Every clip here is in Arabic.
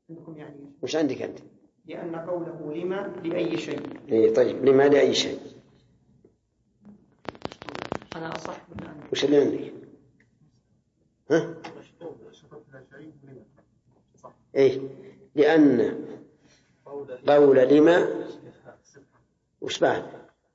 عندكم يعني وش عندك أنت؟ لأن قوله لما لأي شيء. إيه طيب، لما لأي شيء. أنا أصح من عندك. وش اللي عندك؟ ها؟ إيه، لأن قول لما وش بعد؟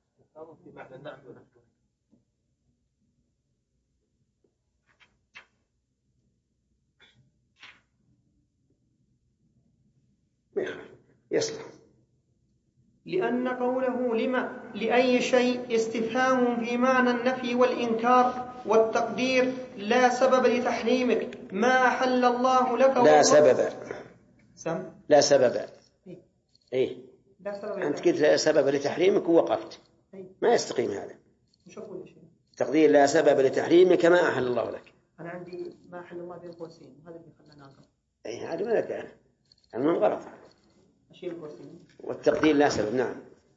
يصلح. لأن قوله لما لأي شيء استفهام في معنى النفي والإنكار والتقدير، لا سبب لتحريمك ما أحل الله لك. لا سبب. لا سبب. إيه؟ لا سبب. أنت قلت لا سبب لتحريمك ووقفت. ما يستقيم هذا. مش أقول شيء. تقدير لا سبب لتحريمك ما أحل الله لك. أنا عندي ما أحل الله بين قوسين، هذا اللي خلنا ناقص. إيه هذا ما لك المهم غلط. أشيل القوسين. والتقدير لا سبب. نعم.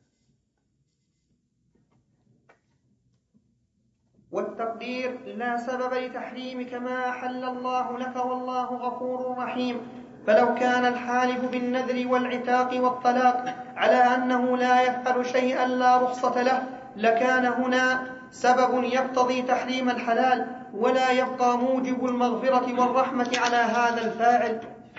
والتقدير لا سبب لتحريمك ما أحل الله لك والله غفور رحيم. فلو كان الحالف بالنذر والعتاق والطلاق على أنه لا يفعل شيئا لا رخصة له لكان هنا سبب يقتضي تحريم الحلال، ولا يبقى موجب المغفرة والرحمة على هذا الفاعل.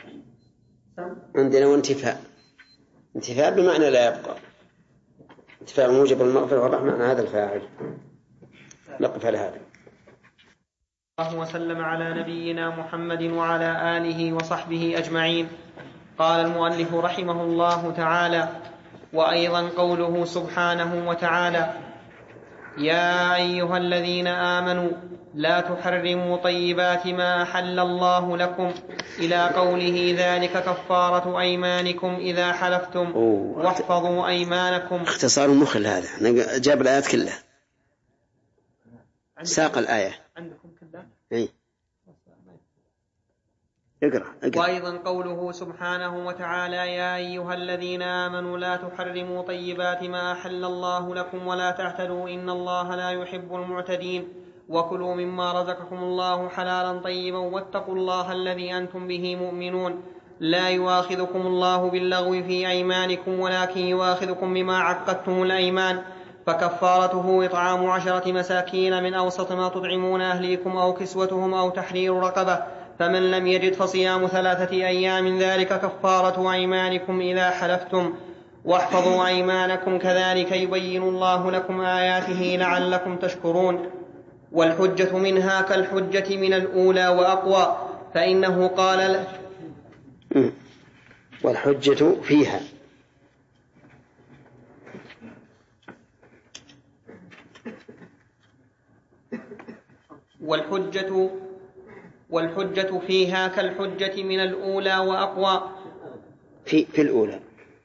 عندنا انتفاء بمعنى لا يبقى، انتفاء موجب المغفرة والرحمة على هذا الفاعل. نقف على هذا. الله وسلم على نبينا محمد وعلى آله وصحبه أجمعين. قال المؤلف رحمه الله تعالى: وأيضا قوله سبحانه وتعالى: يا أيها الذين آمنوا لا تحرموا طيبات ما أحل الله لكم إلى قوله ذلك كفارة أيمانكم إذا حلفتم واحفظوا أيمانكم. اختصار المخل هذا، جاب الآيات كلها، ساق الآية عندكم كلها. إيه؟ اقرأ. وأيضا قوله سبحانه وتعالى: يا أيها الذين آمنوا لا تحرموا طيبات ما أحل الله لكم ولا تعتدوا إن الله لا يحب المعتدين وكلوا مما رزقكم الله حلالا طيبا واتقوا الله الذي أنتم به مؤمنون. لا يؤاخذكم الله باللغو في أيمانكم ولكن يؤاخذكم بما عقدتم الأيمان، فكفارته إطعام 10 مساكين من أوسط ما تطعمون أهليكم أو كسوتهم أو تحرير رقبة، فمن لم يجد فصيام 3 أيام ذلك كفارة أيمانكم إذا حلفتم، واحفظوا أيمانكم كذلك يبين الله لكم آياته لعلكم تشكرون. والحجة منها كالحجة من الأولى وأقوى، فإنه قال والحجة فيها والحجة فيها كالحجة من الأولى وأقوى. في الأولى.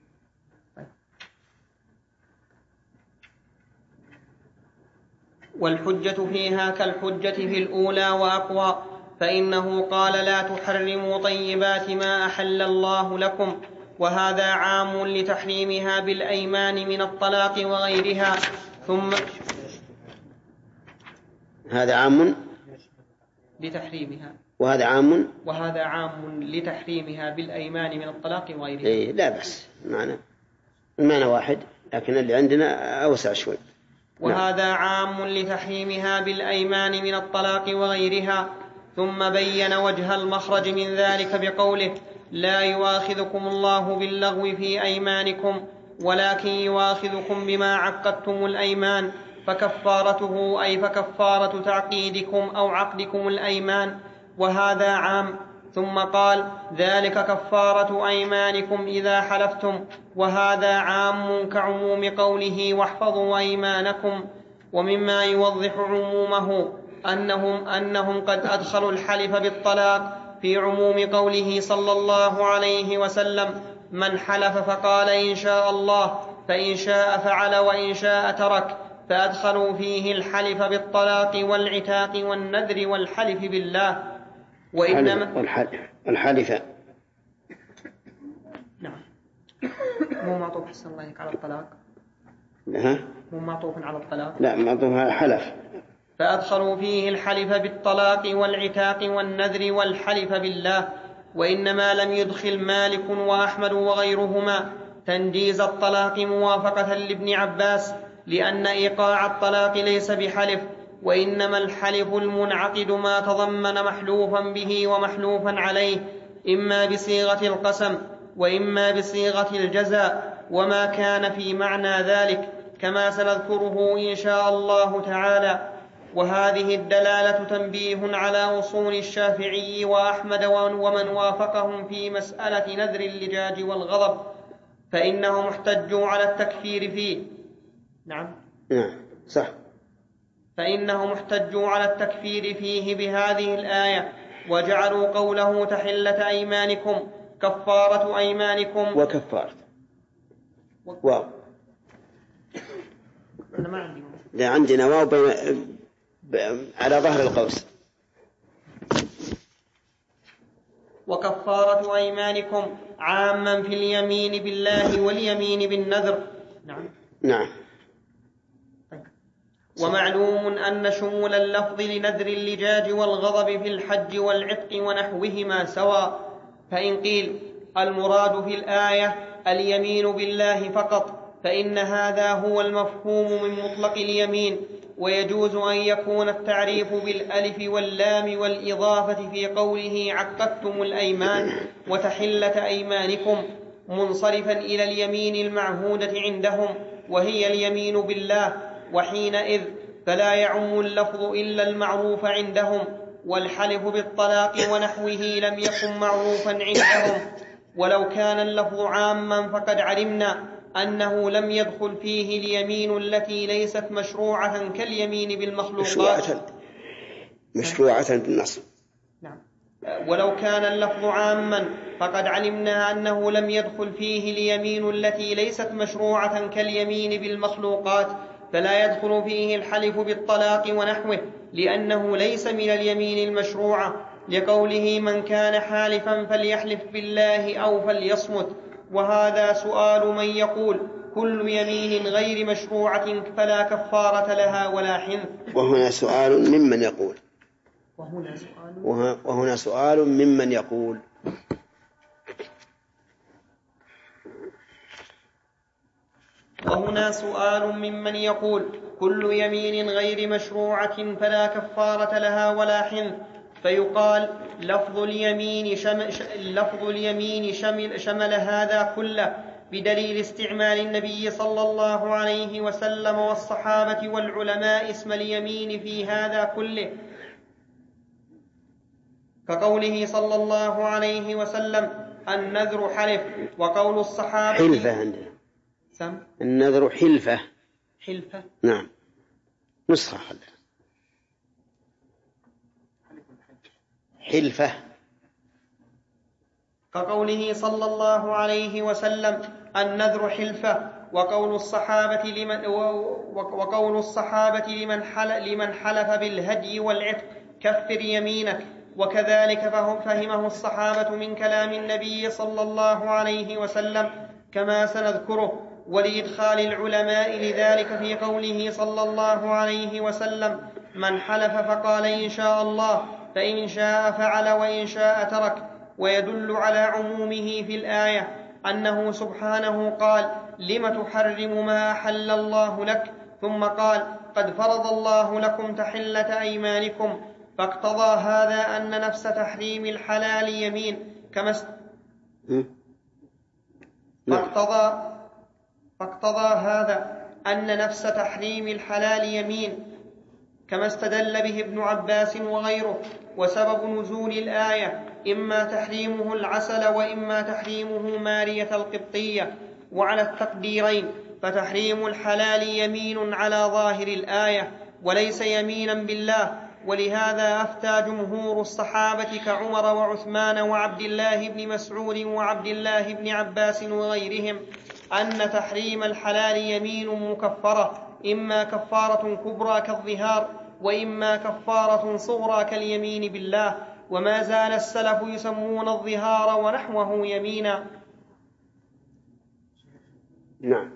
والحجة فيها كالحجة في الأولى وأقوى، فإنه قال لا تحرموا طيبات ما أحل الله لكم، وهذا عام لتحريمها بالأيمان من الطلاق وغيرها. ثم هذا عام لتحريمها، وهذا عام لتحريمها بالأيمان من الطلاق وغيرها. إيه لا بس المعنى واحد، لكن اللي عندنا أوسع شوي. وهذا عام لتحريمها بالأيمان من الطلاق وغيرها. ثم بين وجه المخرج من ذلك بقوله: لا يؤاخذكم الله باللغو في أيمانكم ولكن يؤاخذكم بما عقدتم الأيمان، فكفارته أي فكفارة تعقيدكم أو عقدكم الأيمان، وهذا عام. ثم قال: ذلك كفارة أيمانكم إذا حلفتم، وهذا عام كعموم قوله واحفظوا أيمانكم. ومما يوضح عمومه أنهم قد أدخلوا الحلف بالطلاق في عموم قوله صلى الله عليه وسلم: من حلف فقال إن شاء الله فإن شاء فعل وإن شاء ترك، فأدخلوا فيه الحلف بالطلاق والعتاق والنذر والحلف بالله. وإنما الحلف نعم مو معطوف حسن الله على الطلاق، مو معطوف على الطلاق، لا معطوف على الحلف. فأدخلوا فيه الحلف بالطلاق والعتاق والنذر والحلف بالله. وإنما لم يدخل مالك وأحمد وغيرهما تنجيز الطلاق موافقة لابن عباس، لأن إيقاع الطلاق ليس بحلف، وإنما الحلف المنعقد ما تضمن محلوفا به ومحلوفا عليه، إما بصيغة القسم وإما بصيغة الجزاء، وما كان في معنى ذلك كما سنذكره إن شاء الله تعالى. وهذه الدلالة تنبيه على أصول الشافعي وأحمد ومن وافقهم في مسألة نذر اللجاج والغضب، فإنهم احتجوا على التكفير فيه. نعم صح. فإنهم احتجوا على التكفير فيه بهذه الآية، وجعلوا قوله تحلة أيمانكم كفارة أيمانكم وكفارة أنا ما عندي لا، عندنا واو على ظهر القوس. وكفارة أيمانكم عاما في اليمين بالله واليمين بالنذر. نعم. ومعلوم أن شمول اللفظ لنذر اللجاج والغضب في الحج والعتق ونحوهما سواء، فإن قيل المراد في الآية اليمين بالله فقط فإن هذا هو المفهوم من مطلق اليمين، ويجوز أن يكون التعريف بالألف واللام والإضافة في قوله عقدتم الأيمان وتحلة أيمانكم منصرفا إلى اليمين المعهودة عندهم وهي اليمين بالله، وحينئذ فلا يعم اللفظ إلا المعروف عندهم، والحلف بالطلاق ونحوه لم يكن معروفا عندهم. ولو كان اللفظ عاما فقد علمنا أنه لم يدخل فيه اليمين التي ليست مشروعة كاليمين بالمخلوقات. مشروعة بالنص. نعم. ولو كان اللفظ عاما فقد علمنا أنه لم يدخل فيه اليمين التي ليست مشروعة كاليمين بالمخلوقات، فلا يدخل فيه الحلف بالطلاق ونحوه، لأنه ليس من اليمين المشروعة، لقوله من كان حالفا فليحلف بالله أو فليصمت. وهذا سؤال من يقول كل يمين غير مشروعة فلا كفارة لها ولا حنث. وهنا سؤال ممن يقول وهنا سؤال ممن يقول كل يمين غير مشروعة فلا كفارة لها ولا حنث، فيقال لفظ اليمين شمل هذا كله، بدليل استعمال النبي صلى الله عليه وسلم والصحابة والعلماء اسم اليمين في هذا كله، كقوله صلى الله عليه وسلم النذر حلف، وقول الصحابة حلفة عندنا النذر حلفة. نعم نسخة حلفة. كقوله صلى الله عليه وسلم النذر حلفة، وقول الصحابة لمن حلف بالهدي والعتق كفر يمينك. وكذلك فهمه الصحابة من كلام النبي صلى الله عليه وسلم كما سنذكره، ولإدخال العلماء لذلك في قوله صلى الله عليه وسلم من حلف فقال إن شاء الله فإن شاء فعل وإن شاء ترك. ويدل على عمومه في الآية أنه سبحانه قال لم تحرم ما أحل الله لك، ثم قال قد فرض الله لكم تحلة أيمانكم، فاقتضى هذا أن نفس تحريم الحلال يمين فاقتضى هذا أن نفس تحريم الحلال يمين كما استدل به ابن عباس وغيره. وسبب نزول الآية إما تحريمه العسل وإما تحريمه مارية القبطية، وعلى التقديرين فتحريم الحلال يمين على ظاهر الآية وليس يمينا بالله. ولهذا أفتى جمهور الصحابة كعمر وعثمان وعبد الله بن مسعود وعبد الله بن عباس وغيرهم أن تحريم الحلال يمين مكفرة، إما كفارة كبرى كالظهار وإما كفارة صغرى كاليمين بالله. وما زال السلف يسمون الظهار ونحوه يمينا. نعم.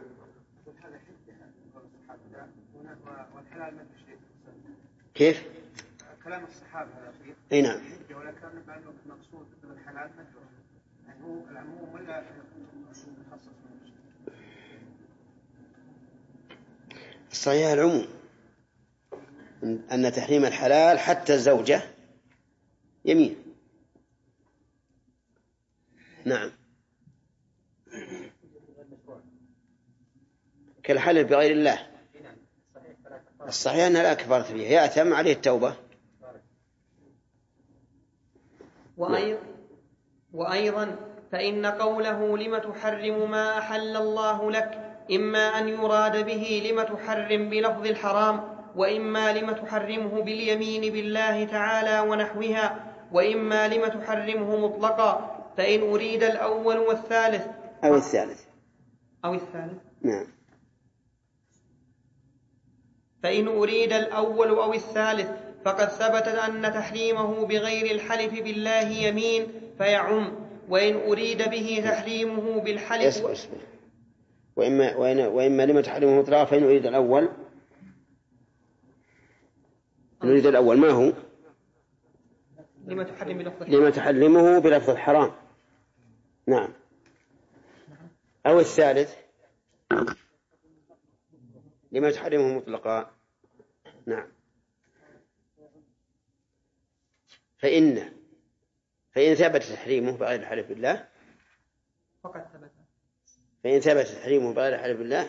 كيف؟ كلام الصحابة أي نعم. ولكن المقصود بالحلال الصحيح العموم أن تحريم الحلال حتى الزوجة يمين. نعم، كالحلف بغير الله. الصحيح أنها لا كفارة فيه، يأثم عليه التوبة. وأيضا فإن قوله لم تحرم ما أحل الله لك إما أن يراد به لم تحرم بلفظ الحرام، وإما لم تحرمه باليمين بالله تعالى ونحوها، وإما لم تحرمه مطلقا. فإن أريد الأول والثالث أو الثالث نعم، فإن أريد الأول أو الثالث فقد ثبت أن تحريمه بغير الحلف بالله يمين فيعم، وإن أريد به تحريمه بالحلف وإما لم تحرمه مطلقا. فإن أريد الأول، نريد الأول ما هو؟ لما تحرمه بلفظ الحرام. نعم، أو الثالث لما تحرمه مطلقا. نعم، فإن ثبت تحريمه بغير الحلف بالله، فإن ثبت تحريمه بغير الحلف بالله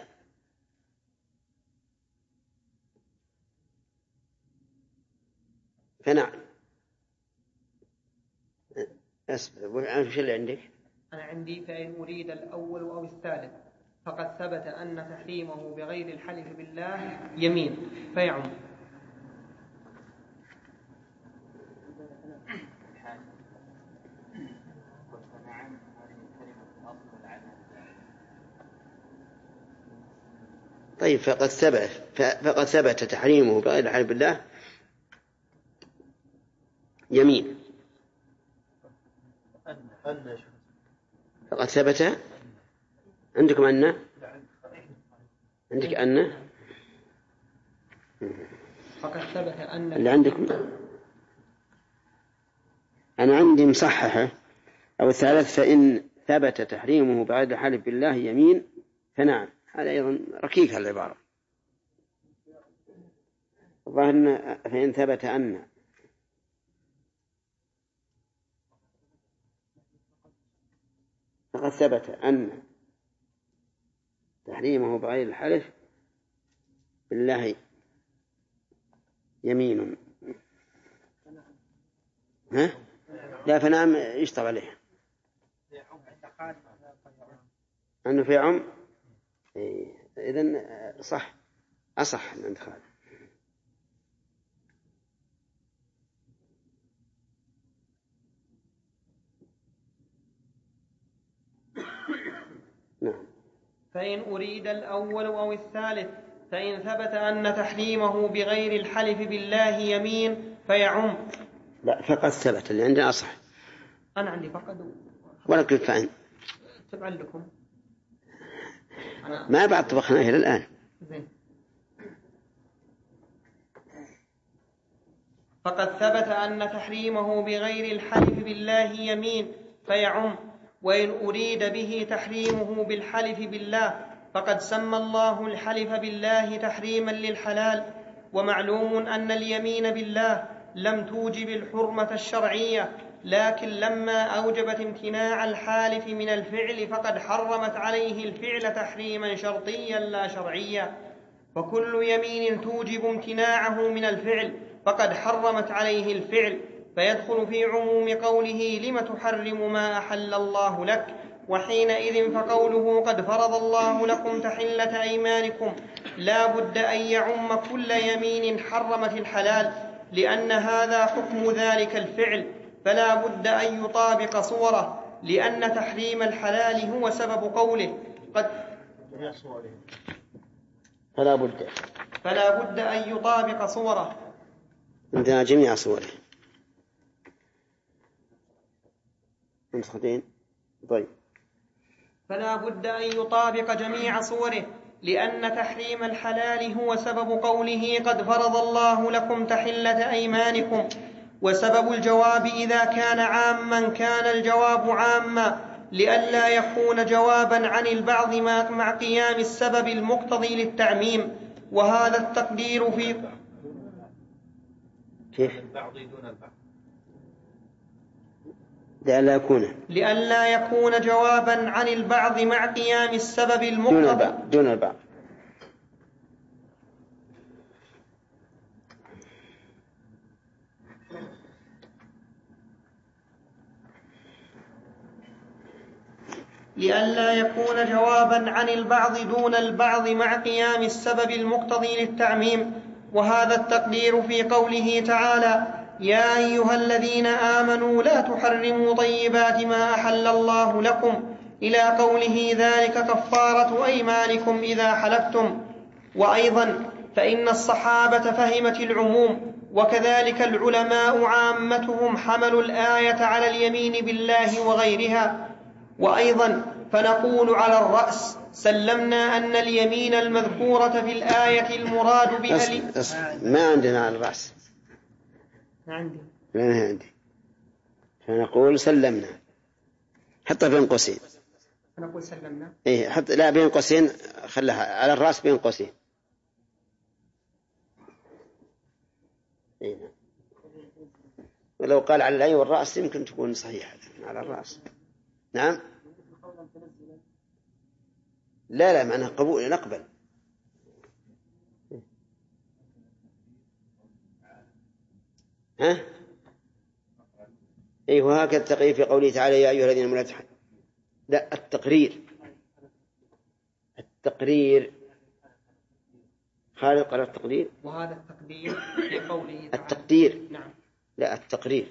فنعم. وش اللي عندك؟ أنا عندي فإن أريد الأول أو الثالث فقد ثبت أن تحريمه بغير الحلف بالله يمين فيعم. طيب، فقد ثبت تحريمه بغير الحلف بالله يمين. فقد ثبت عندكم أن عندك أن فقد ثبت أن اللي عندكم أنا عندي مصححة. أو الثالث فإن ثبت تحريمه بعد الحلف بالله يمين فنعم. هذا أيضا ركيك العبارة. الظاهر فإن ثبت أن فقد ثبت أن تحريمه بغير الحلف بالله يمين. ها؟ لا، فنعم يشتغل عليه أنه في عم. إذن صح، أصح الانتقال. نعم. فإن أريد الأول أو الثالث فإن ثبت أن تحريمه بغير الحلف بالله يمين فيعم. لا، فقد ثبت اللي عندنا أصح. أنا عندي فقد ولكن فإن تبع لكم ما بعد طبخنا إلى الآن. فقد ثبت أن تحريمه بغير الحلف بالله يمين فيعم، وإن أريد به تحريمه بالحلف بالله فقد سمى الله الحلف بالله تحريما للحلال. ومعلوم أن اليمين بالله لم توجب الحرمة الشرعية، لكن لما أوجبت امتناع الحالف من الفعل فقد حرمت عليه الفعل تحريما شرطيا لا شرعيا. وكل يمين توجب امتناعه من الفعل فقد حرمت عليه الفعل، فيدخل في عموم قوله لم تحرم ما أحل الله لك. وحينئذ فقوله قد فرض الله لكم تحلة أيمانكم لا بد أن يعم كل يمين حرمت الحلال، لأن هذا حكم ذلك الفعل، فلا بد أن يطابق صوره، لأن تحريم الحلال هو سبب قوله فلا بد أن يطابق صوره. عندنا جميع صوره. طيب، فلا بد أن يطابق جميع صوره، لأن تحريم الحلال هو سبب قوله قد فرض الله لكم تحلة أيمانكم. وسبب الجواب إذا كان عاما كان الجواب عاما لئلا يكون جوابا عن البعض مع قيام السبب المقتضي للتعميم، وهذا التقدير في كيف؟ لئلا يكون جوابا عن البعض مع قيام السبب المقتضي دون البعض. لئلا يكون جوابا عن البعض دون البعض مع قيام السبب المقتضي للتعميم، وهذا التقدير في قوله تعالى: يا أيها الذين آمنوا لا تحرموا طيبات ما أحل الله لكم، إلى قوله ذلك كفارة أيمانكم إذا حلفتم. وأيضا فإن الصحابة فهمت العموم، وكذلك العلماء عامتهم حملوا الآية على اليمين بالله وغيرها. وأيضا فنقول على الرأس سلمنا أن اليمين المذكورة في الآية المراد بها ما عندنا على الرأس، عندي فنقول سلمنا، حطها بين قوسين، فنقول سلمنا حط لا بين قوسين، خلها على الرأس بين قوسين. ولو قال على العين والرأس يمكن تكون صحيحة على الرأس. نعم لا معنى قبول نقبل. وهكذا التقرير في قوله تعالى: يا أيها الذين آمنوا لا التقرير خالد قال التقدير، وهذا التقدير في قوله تعالى التقدير. نعم لا التقرير.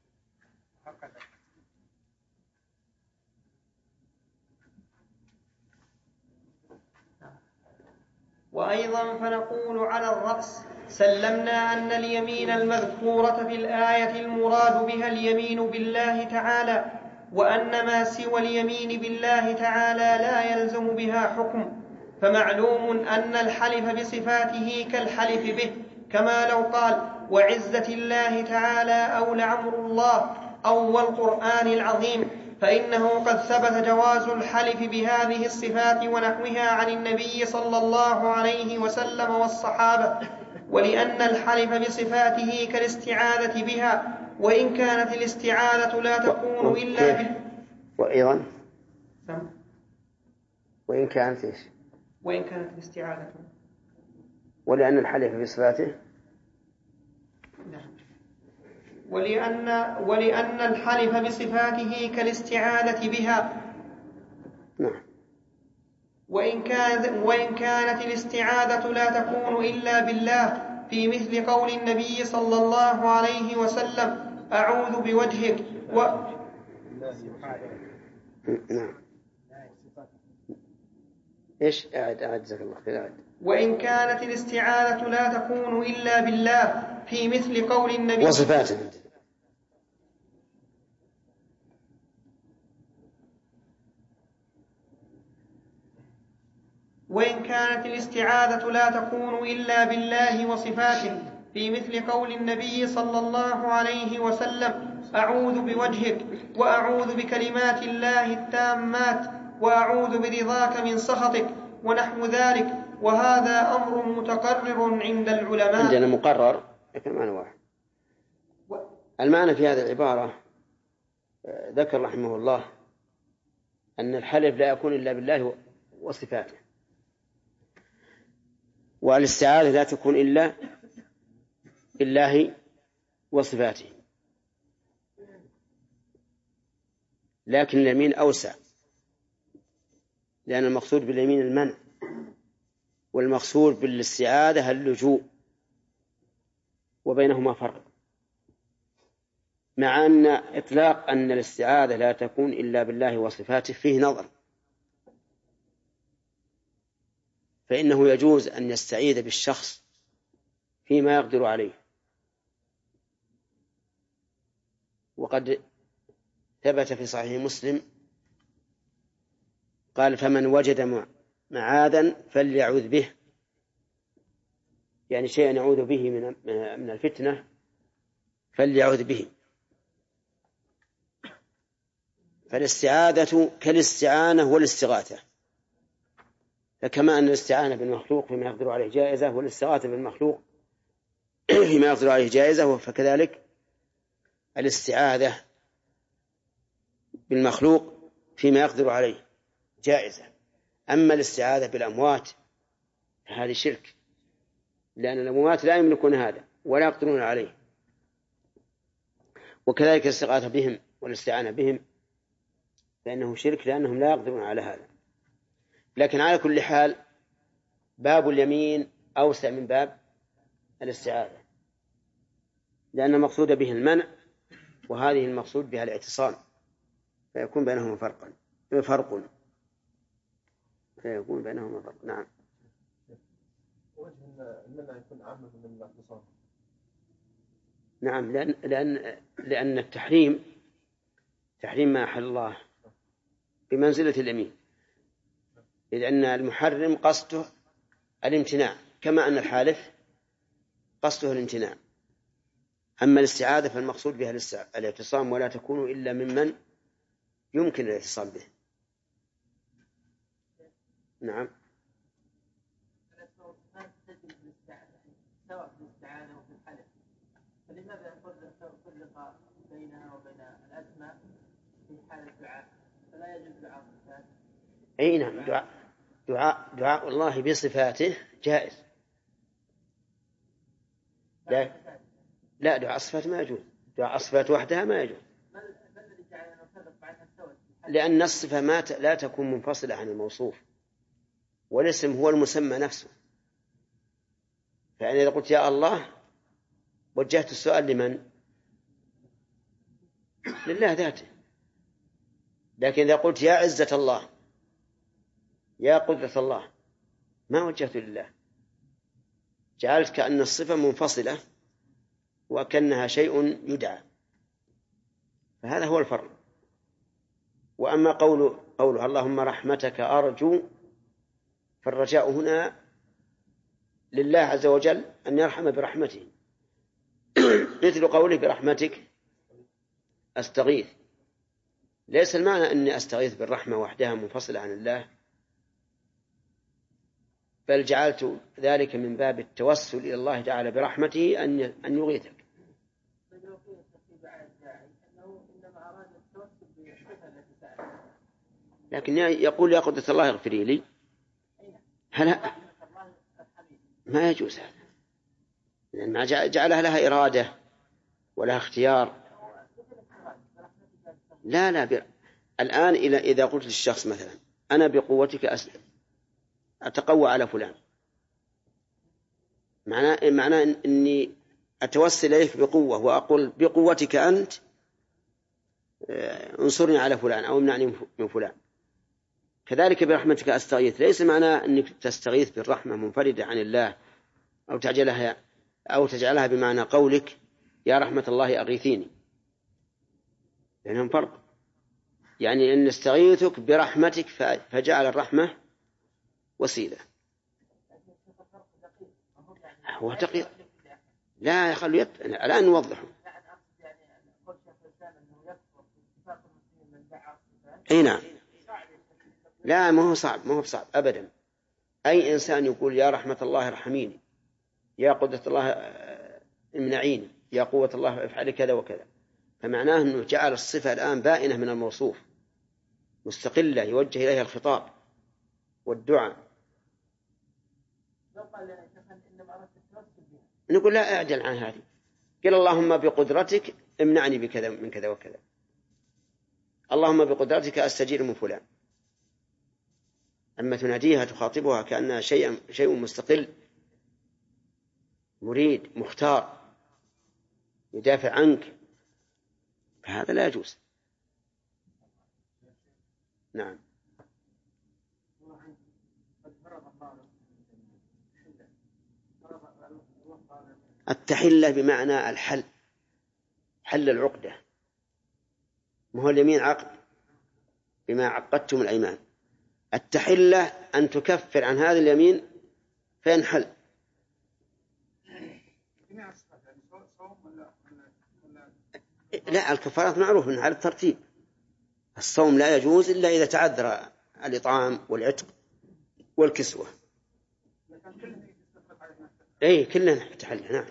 وأيضا فنقول على الرأس سلمنا أن اليمين المذكورة في الآية المراد بها اليمين بالله تعالى، وأن ما سوى اليمين بالله تعالى لا يلزم بها حكم. فمعلوم أن الحلف بصفاته كالحلف به، كما لو قال: وعزة الله تعالى أو لعمر الله أو والقرآن العظيم، فإنه قد ثبت جواز الحلف بهذه الصفات ونحوها عن النبي صلى الله عليه وسلم والصحابة. ولأن الحلف بصفاته كالاستعاذة بها، وإن كانت الاستعاذة لا تكون إلا وأيضا وإن كانت الاستعاذة، ولأن الحلف بصفاته ولأن الحلف بصفاته كالاستعاذة بها. نعم. وإن كانت الاستعاذة لا تكون إلا بالله، في مثل قول النبي صلى الله عليه وسلم: أعوذ بوجهك نعم. إيش أعد جزاك الله خير. وإن كانت الاستعاذة لا تكون إلا بالله، في مثل قول النبي وصفاته. وإن كانت الاستعاذة لا تكون إلا بالله وصفاته، في مثل قول النبي صلى الله عليه وسلم: أعوذ بوجهك وأعوذ بكلمات الله التامات وأعوذ برضاك من سخطك، ونحو ذلك. وهذا أمر متقرر عند العلماء. عندنا مقرر لكن معنى واحد. المعنى في هذه العبارة ذكر رحمه الله أن الحلف لا يكون إلا بالله وصفاته، والاستعاذة لا تكون إلا بالله وصفاته، لكن اليمين أوسع، لأن المقصود باليمين المنع، والمقصود بالاستعاذة اللجوء، وبينهما فرق، مع أن إطلاق أن الاستعاذة لا تكون إلا بالله وصفاته فيه نظر، فإنه يجوز أن يستعيذ بالشخص فيما يقدر عليه، وقد ثبت في صحيح مسلم قال: فمن وجد معاذا فليعوذ به، يعني شيئا يعوذ به من الفتنة فليعوذ به. فالاستعاذة كالاستعانة والاستغاثة، فكما أن الاستعانة بالمخلوق فيما يقدر عليه جائزة، والاستغاثة بالمخلوق فيما يقدر عليه جائزة، فكذلك الاستعاذة بالمخلوق فيما يقدر عليه جائزة. أما الاستعاذة بالأموات فهذه شرك، لأن الأموات لا يملكون هذا ولا يقدرون عليه. وكذلك الاستغاثة بهم والاستعانة بهم فإنه شرك، لأنهم لا يقدرون على هذا. لكن على كل حال باب اليمين أوسع من باب الاستعاذة، لأن المقصود به المنع وهذه المقصود بها الاعتصام، فيكون بينهما فرق. فيكون بينهما فرق. نعم. وجه المنع يكون عام من الاعتصام. نعم، لأن التحريم ما أحل الله بمنزلة اليمين، لأن المحرم قصده الامتناع كما أن الحالف قصده الامتناع. أما الاستعاذة فالمقصود بها الاعتصام، ولا تكون إلا ممن يمكن الاعتصام به. نعم. سواء في الاستعانة وفي الحلف، فلماذا فرق بينها وبين الأسماء في حال الدعاء؟ فلا يجوز دعاء الصفات. أي نعم، دعاء الله بصفاته جائز. لا دعاء الصفات ما يجوز، دعاء الصفات وحدها ما يجوز، لأن الصفة لا تكون منفصلة عن الموصوف، والاسم هو المسمى نفسه. فأنا إذا قلت يا الله وجهت السؤال لمن؟ لله ذاته. لكن إذا قلت يا عزة الله، يا قدرة الله، ما وجهت لله، جعلت كأن الصفة منفصلة وكأنها شيء يدعى، فهذا هو الفرق. وأما قوله اللهم رحمتك أرجو، فالرجاء هنا لله عز وجل أن يرحم برحمته، مثل قوله برحمتك أستغيث. ليس المعنى أني أستغيث بالرحمة وحدها منفصلة عن الله، بل جعلت ذلك من باب التوسل إلى الله تعالى برحمته أن يغيثك. لكن يقول يا قدرة الله اغفري لي، هل ما يجوز هذا؟ لأن ما جعلها لها إرادة ولا اختيار. لا الآن إذا قلت للشخص مثلا أنا بقوتك أتقوى على فلان، معناه أني أتوسل إليك بقوة وأقول بقوتك أنت انصرني على فلان أو امنعني من فلان. كذلك برحمتك أستغيث، ليس معناه أنك تستغيث بالرحمة منفردة عن الله أو تجعلها بمعنى قولك يا رحمة الله أغيثيني، لأنهم فرق. يعني أن نستغيثك برحمتك فجعل الرحمة وسيلة. هو دقيق، لا يخلو الآن نوضحه. أي نعم، لا ما هو صعب أبدا. أي إنسان يقول يا رحمة الله ارحميني، يا قدرة الله امنعيني، يا قوة الله افعلي كذا وكذا، فمعناه أنه جعل الصفة الآن بائنة من الموصوف مستقلة يوجه إليها الخطاب والدعاء. نقول لا أعجل عن هذه، قل اللهم بقدرتك امنعني بكذا من كذا وكذا، اللهم بقدرتك أستجير من فلان. أما تناديها تخاطبها كأنها شيء مستقل مريد مختار يدافع عنك، فهذا لا يجوز. نعم. التحلة بمعنى الحل، حل العقدة، ما هو اليمين عقد بما عقدتم الأيمان. التحلة أن تكفر عن هذا اليمين فينحل. لا، الكفارات معروف من على الترتيب. الصوم لا يجوز إلا إذا تعذر الإطعام والعتق والكسوة. أي كلنا تحل. نعم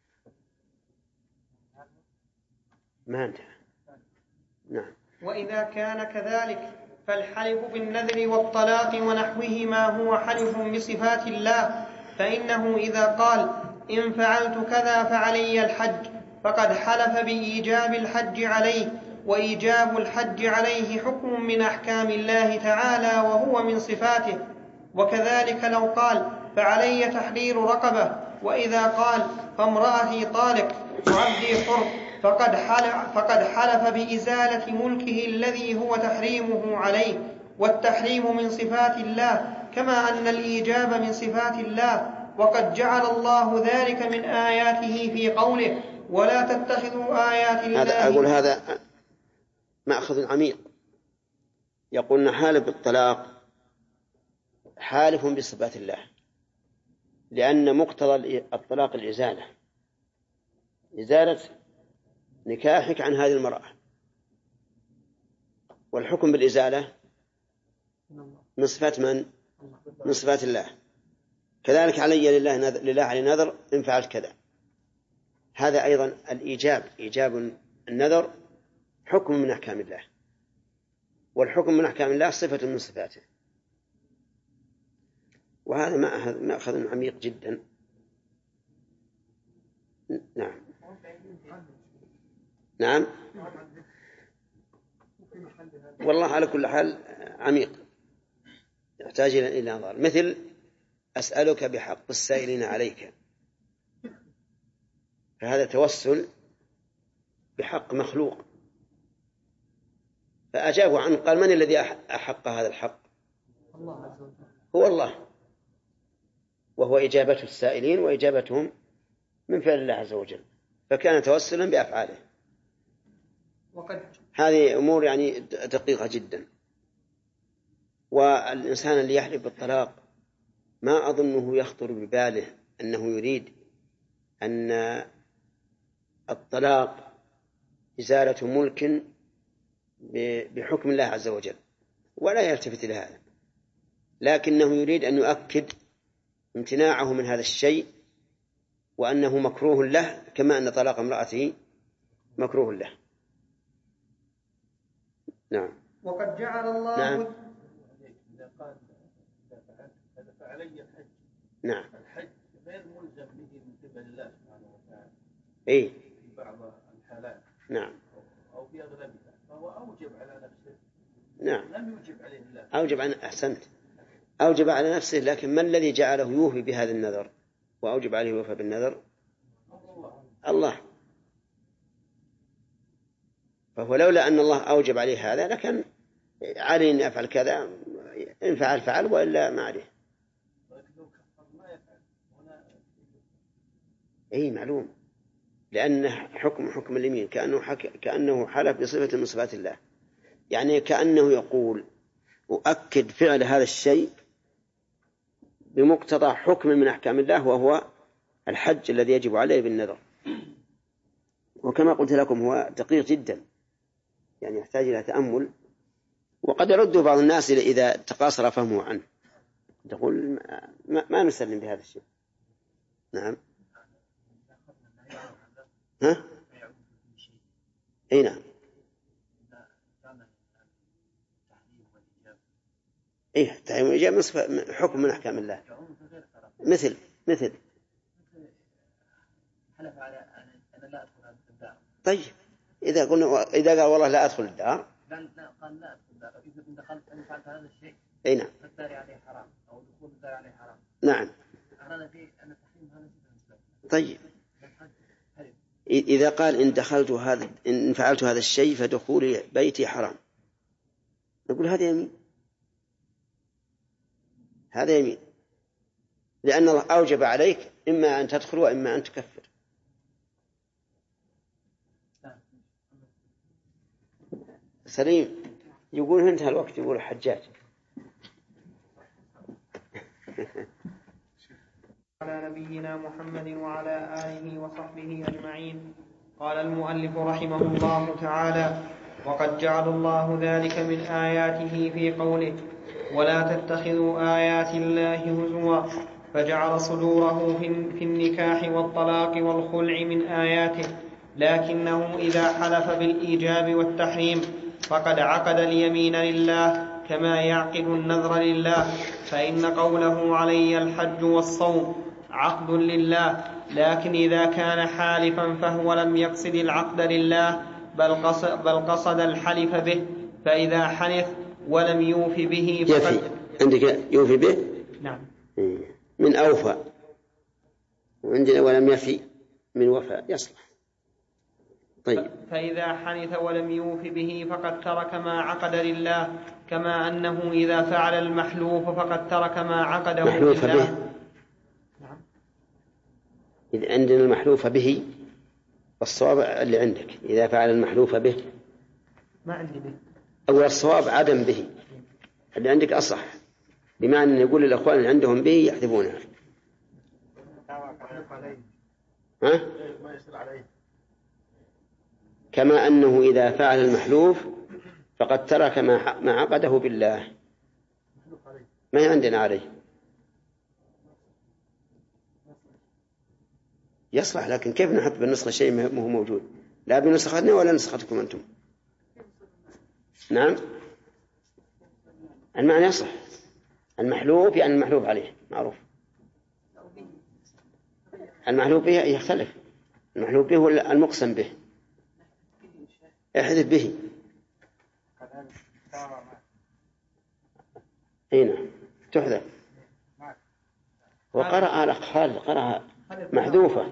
ما انتهى. نعم. وإذا كان كذلك فالحلف بالنذر والطلاق ونحوهما هو حلف بصفات الله، فإنه إذا قال إن فعلت كذا فعلي الحج فقد حلف بإيجاب الحج عليه، وإيجاب الحج عليه حكم من أحكام الله تعالى وهو من صفاته. وكذلك لو قال فعلي تحرير رقبة، وإذا قال فامرأتي طالق وعبدي حر فقد حلف بإزالة ملكه الذي هو تحريمه عليه، والتحريم من صفات الله كما أن الإيجاب من صفات الله. وقد جعل الله ذلك من آياته في قوله ولا تتخذوا آيات الله. أقول هذا مأخذ عميق. يقولون حالف بالطلاق حالف بصفات الله، لأن مقتضى الطلاق الإزالة، إزالة نكاحك عن هذه المرأة، والحكم بالإزالة من صفات من؟ من صفات الله. كذلك علي لله علي نذر إن فعلت كذا. هذا أيضا الإيجاب، إيجاب النذر حكم من أحكام الله، والحكم من أحكام الله صفة من صفاته. وهذا مأخذ عميق جدا. نعم. نعم والله على كل حال عميق يحتاج إلى نظر. مثل أسألك بحق السائلين عليك، فهذا توسل بحق مخلوق، فأجابوا عنه قال من الذي أحق هذا الحق؟ الله عز وجل. هو الله، وهو إجابة السائلين وإجابتهم من فعل الله عز وجل، فكان توسلا بأفعاله. هذه أمور يعني دقيقة جدا. والإنسان اللي يحلف بالطلاق ما أظنه يخطر بباله أنه يريد أن الطلاق إزالة ملك بحكم الله عز وجل، ولا يلتفت إلى هذا، لكنه يريد أن يؤكد امتناعه من هذا الشيء وأنه مكروه له، كما أن طلاق امرأته مكروه له. نعم. وقد جعل الله. نعم. إذا قال إذا فعلت هذا فعلي الحج. نعم. الحج غير ملزم به من قبل الله سبحانه وتعالى. إيه. في بعض الحالات. نعم. أو في أغلبها، فهو أوجب على نفسه. نعم. لم يوجب عليه الله. أوجب عن أحسنت، أوجب على نفسه، لكن ما الذي جعله يوفي بهذا النذر وأوجب عليه وفى بالنذر؟ الله. فهو لولا أن الله أوجب عليه هذا لكن عليه أن يفعل كذا، إن فعل فعل وإلا ما عليه. أي معلوم، لأن حكم اليمين كأنه حلف بصفة من صفات الله، يعني كأنه يقول أؤكد فعل هذا الشيء بمقتضى حكم من أحكام الله، وهو الحج الذي يجب عليه بالنذر. وكما قلت لكم هو دقيق جدا، يعني يحتاج إلى تأمل، وقد يرده بعض الناس إذا تقاصر فهمه عنه، تقول ما نسلم بهذا الشيء. نعم. ها؟ أي نعم. إيه تحريم والإيجاب حكم من أحكام الله. مثل حلف على أن لا أدخل هذا الدار. طيب إذا قال والله لا أدخل الدار، لا قال لا أدخل الدار، إذا دخلت أن فعلت هذا الشيء. أي نعم. فالدار عليه حرام أو دخول الدار عليه حرام. نعم. أنا في أن التحريم هذا. طيب إذا قال إن فعلت هذا الشيء فدخول بيتي حرام، نقول هذا يمين، هذا يمين، لأن الله أوجب عليك إما أن تدخل وإما أن تكفر. سليم يقول انتهى الوقت، يقول الحجاج. على نبينا محمد وعلى آله وصحبه أجمعين. قال المؤلف رحمه الله تعالى: وقد جعل الله ذلك من آياته في قوله: ولا تتخذوا آيات الله هزوا، فجعل صدوره في النكاح والطلاق والخلع من آياته، لكنه إذا حلف بالإيجاب والتحريم فقد عقد اليمين لله كما يعقد النذر لله، فإن قوله علي الحج والصوم عقد لله، لكن إذا كان حالفا فهو لم يقصد العقد لله بل قصد الحلف به، فإذا حنث ولم يوف به يفي. عندك يوفي به؟ نعم. من أوفى، وعندنا ولم يفي من وفاء، يصلح. طيب. فإذا حنث ولم يوف به فقد ترك ما عقد لله، كما أنه إذا فعل المحلوف فقد ترك ما عقده محلوف لله. به. نعم. إذا عندنا المحلوف به، الصواب اللي عندك إذا فعل المحلوف به. ما عندي به. أول الصواب عدم به، اللي عندك أصح، بمعنى أن يقول للأخوان اللي عندهم به يحذفونها. ها؟ كما أنه إذا فعل المحلوف فقد ترك ما عقده بالله. ما عندنا عليه. يصلح، لكن كيف نحط بالنسخة شيء ما هو موجود؟ لا بنسختنا ولا نسختكم أنتم. نعم، المعنى يصح. المحلوف يعني المحلوف عليه معروف. المحلوف به يختلف. المحلوف به هو المقسم به، احذف به. هنا تحذف. وقرأ الأخ خالد قرأ محذوفة.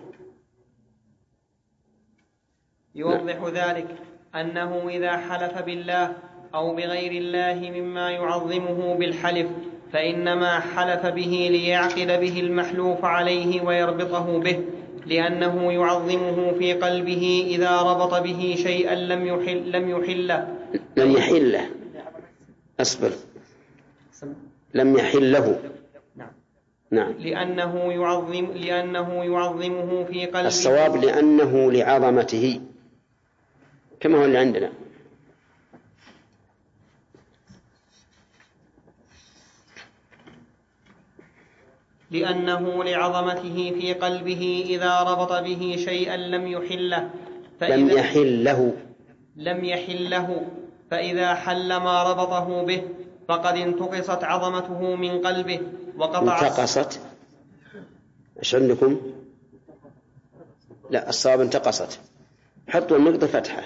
يوضح ذلك أنه إذا حلف بالله أو بغير الله مما يعظمه بالحلف فإنما حلف به ليعقد به المحلوف عليه ويربطه به، لأنه يعظمه في قلبه إذا ربط به شيئا لم يحله. أصبر. لم يحله. نعم. لأنه يعظمه في قلبه. الصواب لأنه لعظمته كما هو اللي عندنا. لأنه لعظمته في قلبه إذا ربط به شيئا لم يحله، فإذا حل ما ربطه به فقد انتقصت عظمته من قلبه وقطع. انتقصت. ايش عندكم؟ لا، الصواب انتقصت. حطوا النقطة فتحة.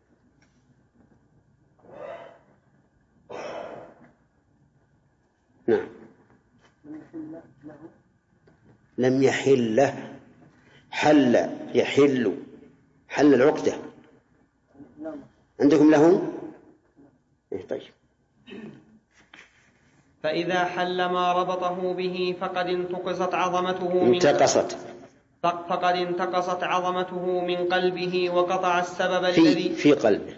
نعم. لم يحله. حل يحل. حل العقدة. عندكم له؟ طيب. فإذا حل ما ربطه به فقد انتقصت عظمته فقد انتقصت عظمته من قلبه وقطع السبب الذي في قلبه.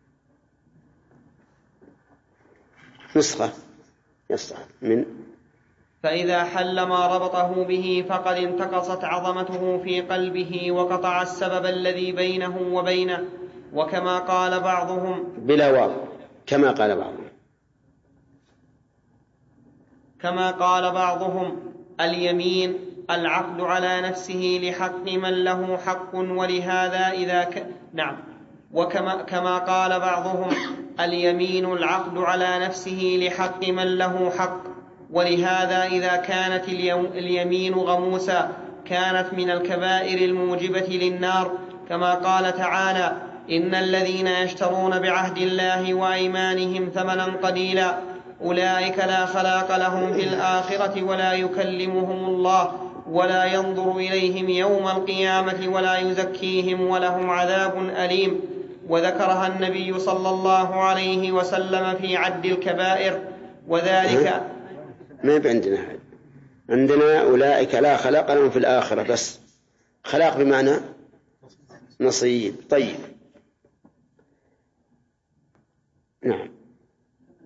نسخة يصح من. فإذا حل ما ربطه به فقد انتقصت عظمته في قلبه وقطع السبب الذي بينه وبينه، وكما قال بعضهم بلا واو. كما قال بعضهم اليمين العقد على نفسه لحق من له حق، ولهذا كما قال بعضهم اليمين العقد على نفسه لحق من له حق، ولهذا إذا كانت اليمين غموسا كانت من الكبائر الموجبة للنار، كما قال تعالى: إن الذين يشترون بعهد الله وأيمانهم ثمنا قليلا أولئك لا خلاق لهم في الآخرة ولا يكلمهم الله ولا ينظر إليهم يوم القيامة ولا يزكيهم ولهم عذاب أليم. وذكرها النبي صلى الله عليه وسلم في عد الكبائر، وذلك ما عندنا. عندنا أولئك لا خلاق لهم في الآخرة، بس خلاق بمعنى نصيب. طيب. نعم.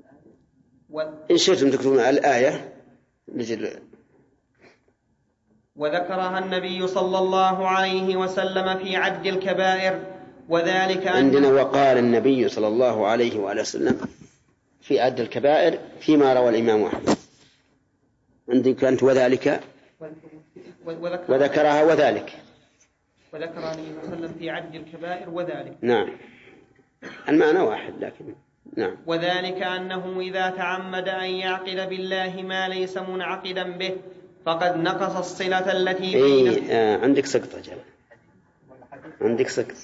إن شئتم تكتبون الآية نجد. وذكرها النبي صلى الله عليه وسلم في عد الكبائر، وذلك عندنا وقال النبي صلى الله عليه وآله وسلم في عد الكبائر فيما روى الإمام أحمد. عندك أنت وذلك وذكرها وذلك، وذكر النبي صلى الله عليه وسلم في عد الكبائر وذلك. نعم، المعنى واحد لكن نعم. وذلك أنه إذا تعمد أن يعقد بالله ما ليس منعقدا به فقد نقص الصلة التي بينه. عندك سقطة جل. عندك سقط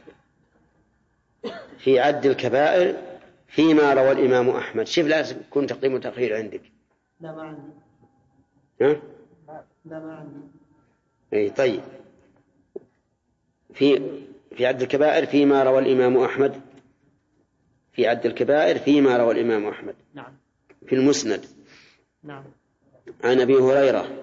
في عد الكبائر فيما روى الإمام أحمد. شوف لازم يكون تقديم وتأخير عندك. لا ما عندي. ها؟ لا ما عندي. أي طيب. في عد الكبائر فيما روى الإمام أحمد، في عد الكبائر فيما روى الإمام أحمد. نعم. في المسند. نعم. عن أبي هريرة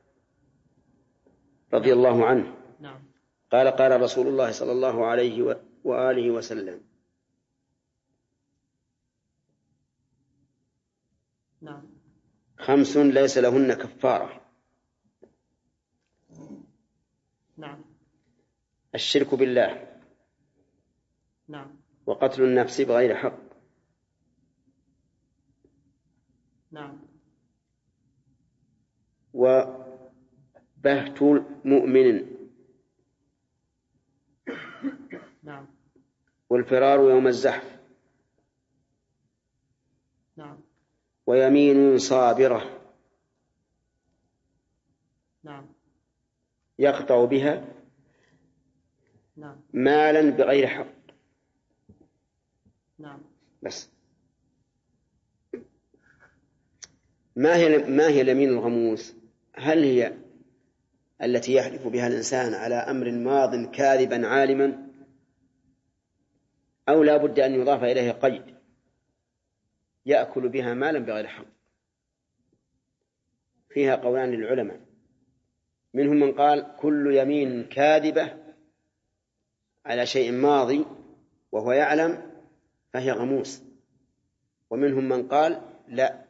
رضي الله عنه. نعم. قال قال رسول الله صلى الله عليه وآله وسلم: نعم. 5 ليس لهن كفارة. نعم. الشرك بالله، نعم. وقتل النفس بغير حق، نعم. وبهت مؤمن، نعم. والفرار يوم الزحف، نعم. ويمين صابرة نعم. يقطع بها نعم. مالا بغير حق. نعم. بس ما هي اليمين الغموس؟ هل هي التي يحلف بها الإنسان على أمر ماض كاذبا عالما، أو لا بد أن يضاف إليه قيد يأكل بها مالا بغير حق؟ فيها قولان للعلماء، منهم من قال كل يمين كاذبة على شيء ماضي وهو يعلم فهي غموس، ومنهم من قال لا،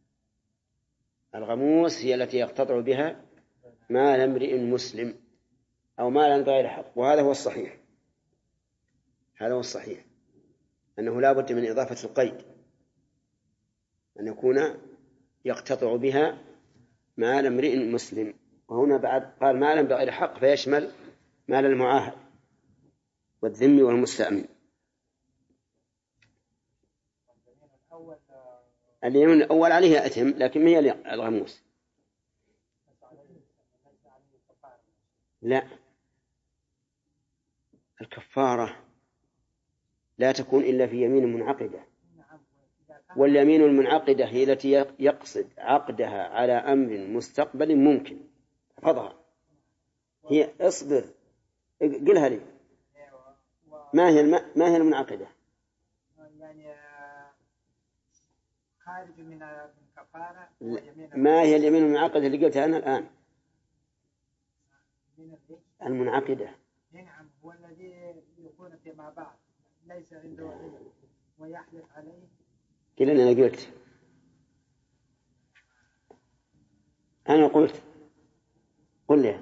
الغموس هي التي يقتطع بها مال امرئ مسلم أو مالا بغير حق. وهذا هو الصحيح، هذا هو الصحيح، أنه لا بد من إضافة القيد، أن يكون يقتطع بها مال امرئ مسلم. وهنا بعد قال مالا بغير حق فيشمل مال المعاهد والذمي والمستأمن. اليمين الأول عليه أثم، لكن ما هي الغموس؟ لا، الكفارة لا تكون إلا في يمين منعقدة، واليمين المنعقدة هي التي يقصد عقدها على أمر مستقبل ممكن. فضها هي اصبر، قلها لي، ما هي المنعقدة؟ يعني خارج من الكفارة. ما هي اليمين المنعقدة اللي قلتها أنا الآن؟ المنعقدة. نعم، هو الذي يكون فيما بعد ليس عنده علم ويحلف عليه. كلا أنا قلت، أنا قلت، قل لي.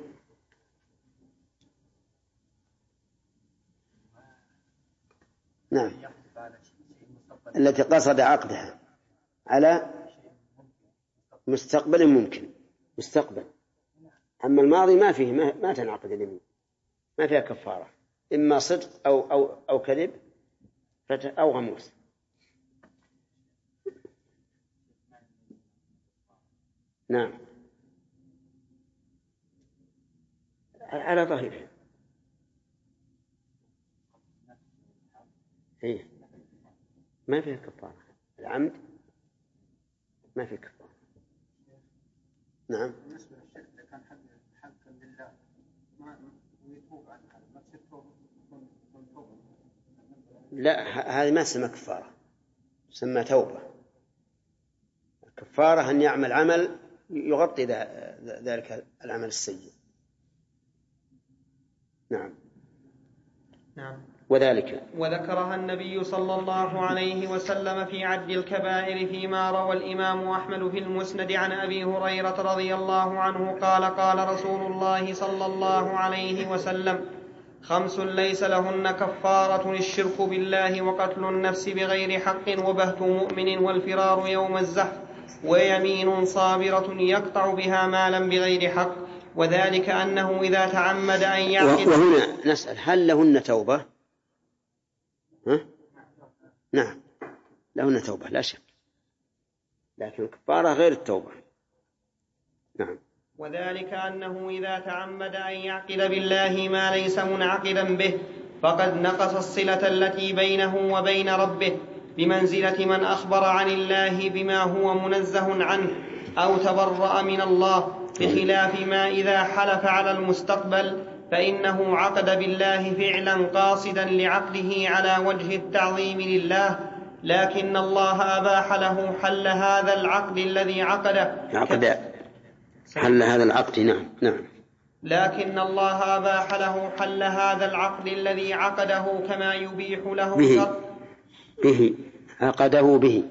نعم، التي قصد عقدها على مستقبل ممكن، مستقبل. أما الماضي ما فيه، ما تنعقد اليمين، ما فيها كفارة، إما صدق أو كذب أو غموس. نعم، على ظهره. هي ما فيها كفارة، العمد ما فيه كفارة. نعم. بالنسبة للشرك إذا كان حقا لله ما يتوب عن هذا، ما تصير توبة. لا، هذه ما تسمى كفارة، تسمى توبة. الكفارة أن يعمل عمل يغطي ذلك العمل السيء. نعم. نعم. وذكرها النبي صلى الله عليه وسلم في عد الكبائر فيما روى الإمام أحمد في المسند عن أبي هريرة رضي الله عنه قال قال رسول الله صلى الله عليه وسلم 5 ليس لهن كفارة: الشرك بالله، وقتل النفس بغير حق، وبهت مؤمن، والفرار يوم الزحف، ويمين صابرة يقطع بها مالا بغير حق، وذلك أنه إذا تعمد أن يعقد. وهنا نسأل: هل لهن توبة؟ نعم لهن توبة لا شك، لكن الكفارة غير التوبة. نعم. وذلك أنه إذا تعمد أن يعقد بالله ما ليس منعقدا به فقد نقص الصلة التي بينه وبين ربه، بمنزلة من أخبر عن الله بما هو منزه عنه أو تبرأ من الله، بخلاف ما إذا حلف على المستقبل فإنه عقد بالله فعلا قاصدا لعقده على وجه التعظيم لله، لكن الله أباح له حل هذا العقد الذي عقده. حل هذا العقد. نعم. لكن الله أباح له حل هذا العقد الذي عقده كما يبيح له به عقده به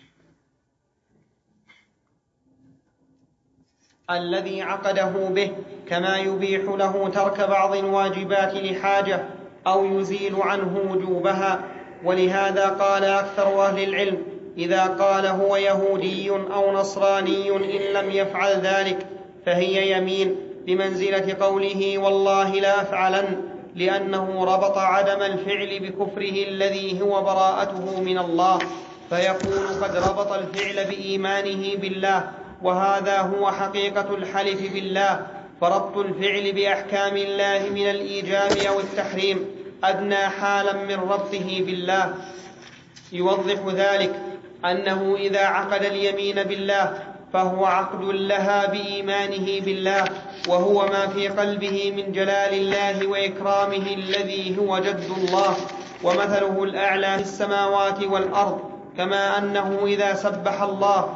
الذي عقده به، كما يبيح له ترك بعض الواجبات لحاجة أو يزيل عنه وجوبها. ولهذا قال أكثر أهل العلم: إذا قال هو يهودي أو نصراني إن لم يفعل ذلك فهي يمين، بمنزلة قوله والله لا أفعلن، لأنه ربط عدم الفعل بكفره الذي هو براءته من الله، فيكون قد ربط الفعل بإيمانه بالله، وهذا هو حقيقة الحلف بالله. فربط الفعل بأحكام الله من الإيجاب أو التحريم أدنى حالا من ربطه بالله. يوضح ذلك أنه إذا عقد اليمين بالله فهو عقد لها بإيمانه بالله، وهو ما في قلبه من جلال الله وإكرامه الذي هو جد الله، ومثله الأعلى في السماوات والأرض، كما أنه إذا سبح الله.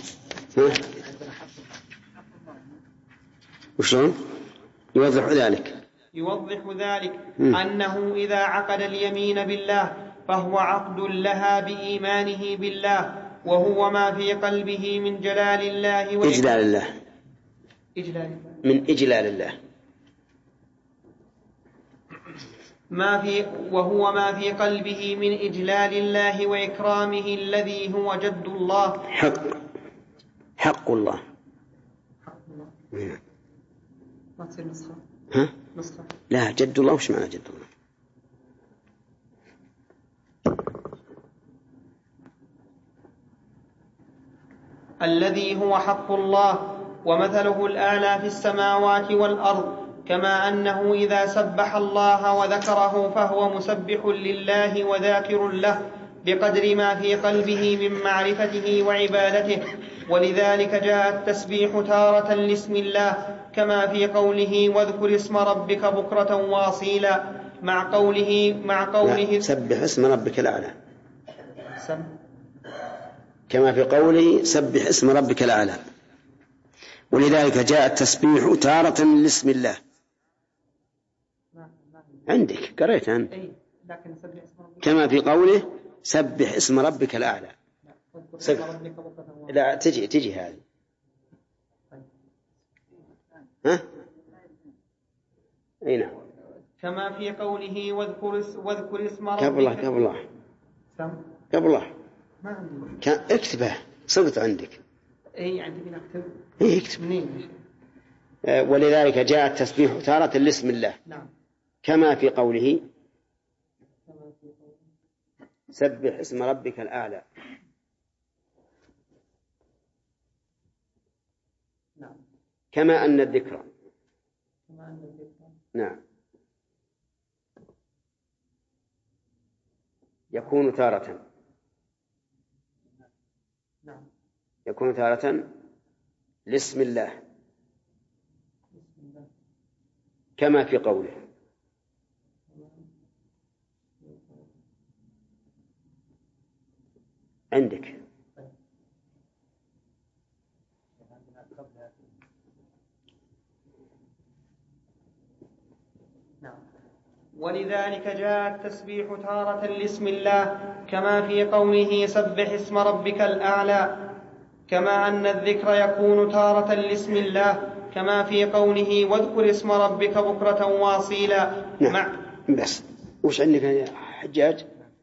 وشلون يوضح ذلك أنه إذا عقد اليمين بالله فهو عقد لها بإيمانه بالله، وهو ما في قلبه من جلال الله وهو ما في قلبه من إجلال الله وإكرامه الذي هو جد الله. حق الله. ما تصير نسخة؟ نسخة؟ لا، جد الله. وش معنى جد الله؟ الذي هو حق الله، ومثله الأعلى في السماوات والأرض، كما أنه إذا سبح الله وذكره فهو مسبح لله وذاكر له بقدر ما في قلبه من معرفته وعبادته. ولذلك جاء التسبيح تارة لاسم الله، كما في قوله واذكر اسم ربك بكرة واصيلا، مع قوله سبح اسم ربك الأعلى، كما في قوله سبح اسم ربك الأعلى. ولذلك جاء التسبيح تارة لاسم الله. عندك قريت أنت، كما في قوله سبح اسم ربك الأعلى. لا تجي هذه. نعم. كما في قوله واذكر اسم ربك قبله اكتبه صدت عندك. عندي بنكتب. اكتب. ولذلك جاء التسبيح تارة لاسم الله. نعم. كما في قوله سبح اسم ربك الأعلى. نعم. كما أن الذكر. نعم. يكون تارة. نعم. يكون تارة لاسم الله، كما في قوله عندك ولذلك جاء التسبيح تارة لاسم الله كما في قوله سبح اسم ربك الأعلى، كما أن الذكر يكون تارة لاسم الله كما في قوله واذكر اسم ربك بكرة واصيلا. نعم. بس وش عندك يا حجاج؟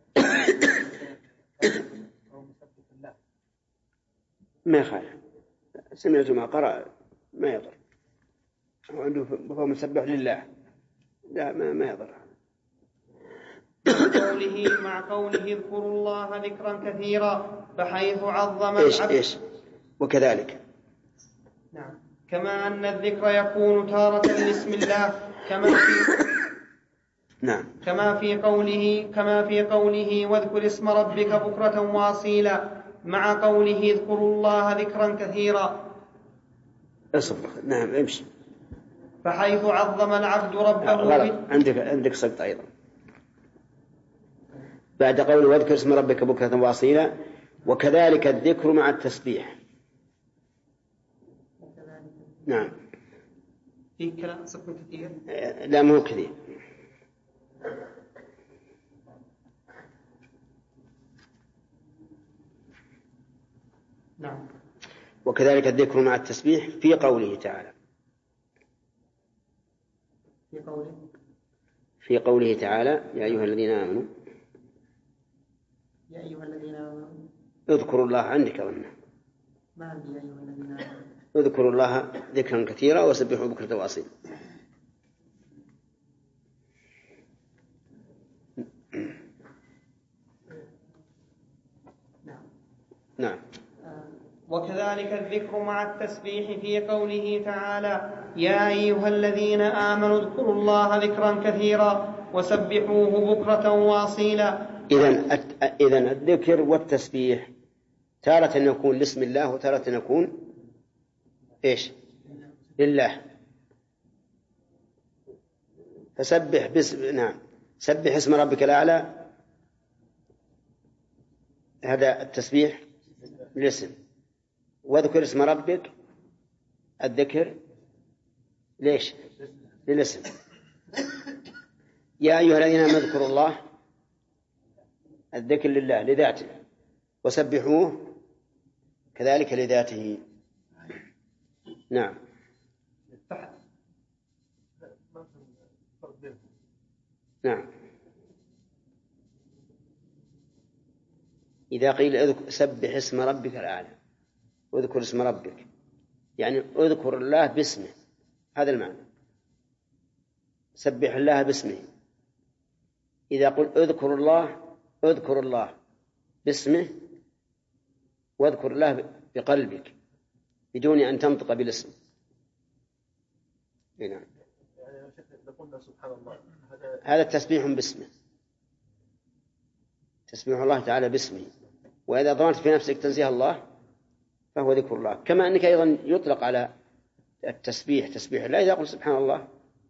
ما يخالف، سمعت ما قرأ ما يضر، وعنده مسبح لله، لا ما يضر. مع قوله اذكروا الله ذكرا كثيرا فحيث عظم إيش وكذلك. نعم. كما أن الذكر يكون تارة لاسم الله نعم. كما في قوله واذكر اسم ربك بكرة واصيلا، مع قوله اذكروا الله ذكرا كثيرا. اصبر. نعم امشي. فحيث عظم العبد ربه غلط. عندك سقط أيضا. بعد قوله واذكر اسم ربك بكرة واصيلا وكذلك الذكر مع التسبيح. نعم. في كلام سقط كثير؟ لا مو كثير. نعم. وكذلك الذكر مع التسبيح في قوله تعالى. في قوله تعالى يا أيها الذين آمنوا اذكروا الله. عندك أظنه ما عندي يا أيها الذين آمنوا اذكروا الله ذكرا كثيرا وسبحوا بكرة واصيلا. نعم. وكذلك الذكر مع التسبيح في قوله تعالى يا أيها الذين آمنوا اذكروا الله ذكرا كثيرا وسبحوه بكرة واصيلا. إذن الذكر والتسبيح تارة يكون لاسم الله وتارة يكون إيش لله. فسبح نعم سبح اسم ربك الأعلى، هذا التسبيح للاسم. واذكر اسم ربك الذكر ليش للاسم. يا أيها الذين آمنوا اذكروا الله الذكر لله لذاته وسبحوه كذلك لذاته. نعم. نعم. إذا قيل سبح اسم ربك الأعلى واذكر اسم ربك يعني اذكر الله باسمه، هذا المعنى. سبح الله باسمه. إذا قل اذكر الله باسمه واذكر الله بقلبك بدون أن تنطق بالاسم. نعم. هذا تسبيح باسمه، تسبيح الله تعالى باسمه. وإذا ضمنت في نفسك تنزيه الله فهو ذكر الله، كما أنك أيضا يطلق على التسبيح تسبيح الله إذا قلت سبحان الله.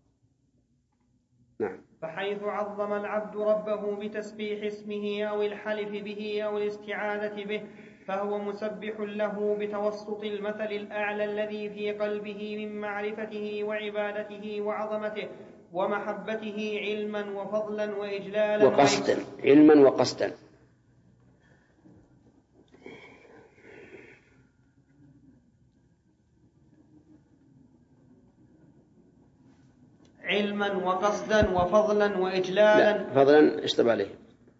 نعم. فحيث عظم العبد ربه بتسبيح اسمه أو الحلف به أو الاستعاذة به فهو مسبح له بتوسط المثل الأعلى الذي في قلبه من معرفته وعبادته وعظمته ومحبته علما وفضلا وإجلالا وقصدا. علما وقصدا. علما وقصدا وفضلا وإجلالا. لا فضلا اشتبه عليه.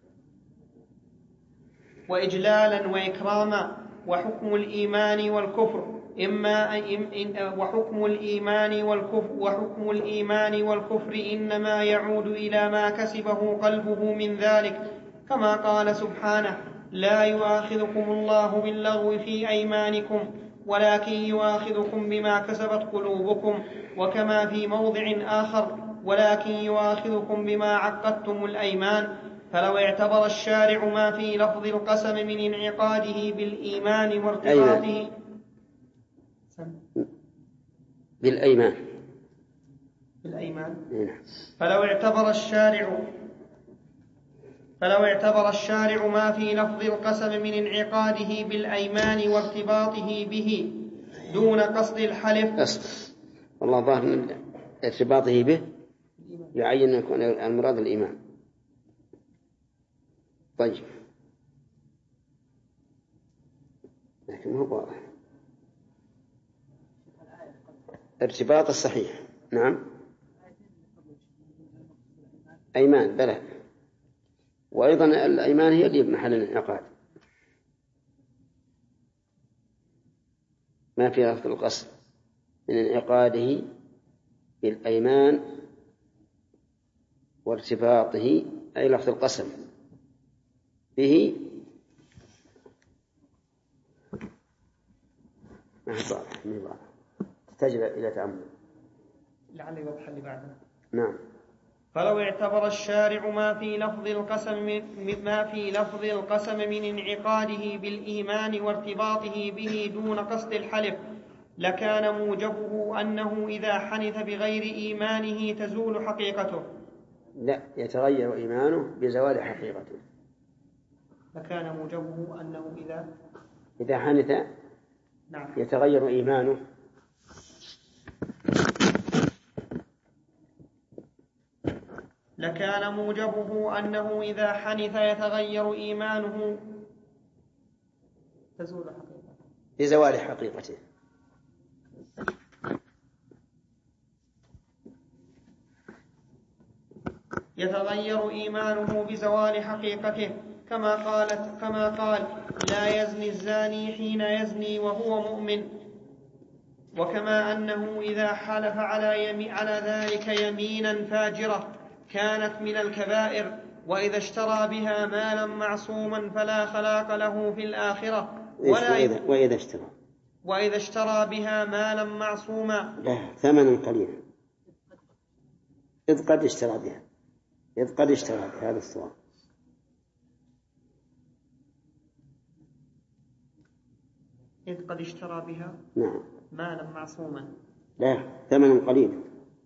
وإجلالا وإكراما. وحكم الإيمان والكفر وحكم الإيمان والكفر إنما يعود إلى ما كسبه قلبه من ذلك، كما قال سبحانه لا يؤاخذكم الله باللغو في أيمانكم ولكن يؤاخذكم بما كسبت قلوبكم، وكما في موضع آخر ولكن يؤاخذكم بما عقدتم الأيمان. فلو اعتبر الشارع ما في لفظ القسم من انعقاده بالإيمان وارتباطه بالأيمان. فلو اعتبر الشارع ما في لفظ القسم من انعقاده بالأيمان وارتباطه به دون قصد الحلف. والله ظاهر ارتباطه به يعين أن يكون المراد الإيمان. طيب لكن ما هو واضح ارتباط الصحيح. نعم أيمان بلى، وأيضا الأيمان هي اللي محل الانعقاد، ما في لفظ القسم من انعقاده بالأيمان وارتباطه، أي لفظ القسم به ما هو واضح، تحتاج إلى تأمل. لعل يوضح اللي بعده. نعم. فلو اعتبر الشارع ما في لفظ القسم من انعقاده بالإيمان وارتباطه به دون قصد الحلف لكان موجبه أنه إذا حنث بغير إيمانه تزول حقيقته. لا، يتغير إيمانه بزوال حقيقته. لكان موجبه أنه إذا حنث نعم يتغير إيمانه لكان موجبه أنه إذا حنث يتغير إيمانه تزول حقيقته بزوال حقيقته. يتغير إيمانه بزوال حقيقته كما قال لا يزني الزاني حين يزني وهو مؤمن. وكما أنه إذا حلف على ذلك يمينا فاجرة كانت من الكبائر، وإذا اشترى بها مالا معصوما فلا خلاق له في الآخرة. وإذا اشترى بها مالا معصوما لا ثمنا قليلا إذ قد اشترى بها هذا الصواب. إذ قد اشترى بها نعم مالا معصوما لا ثمنا قليلا.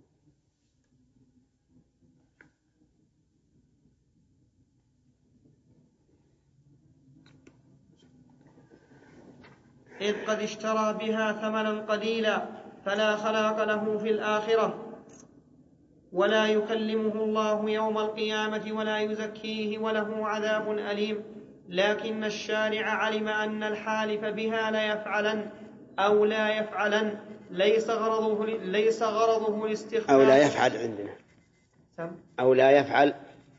إذ قد اشترى بها ثمنا قليلا فلا خلاق له في الآخرة ولا يكلمه الله يوم القيامة ولا يزكيه وله عذاب أليم. لكن الشارع علم أن الحالف بها لا يفعلن أو لا يفعلن ليس غرضه الاستخفاف أو لا يفعل عندنا أو لا يفعل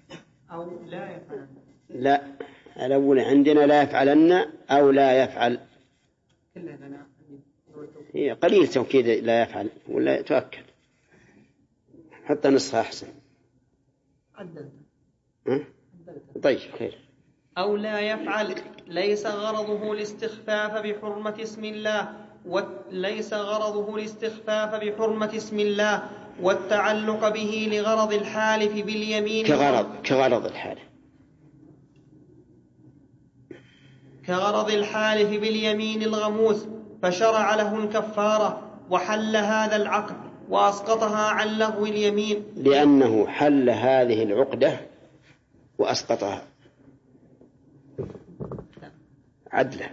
لا الأول عندنا لا يفعلن أو لا يفعل هي قليل توكيد لا يفعل ولا يتأكد حتى نصها أحسن. طيب خير. أو لا يفعل ليس غرضه الاستخفاف بحرمة اسم الله والتعلق به لغرض الحالف باليمين كغرض الحالف باليمين الغموس، فشرع له الكفارة وحل هذا العقد وأسقطها عن لغو اليمين لأنه حل هذه العقدة وأسقطها عدلا،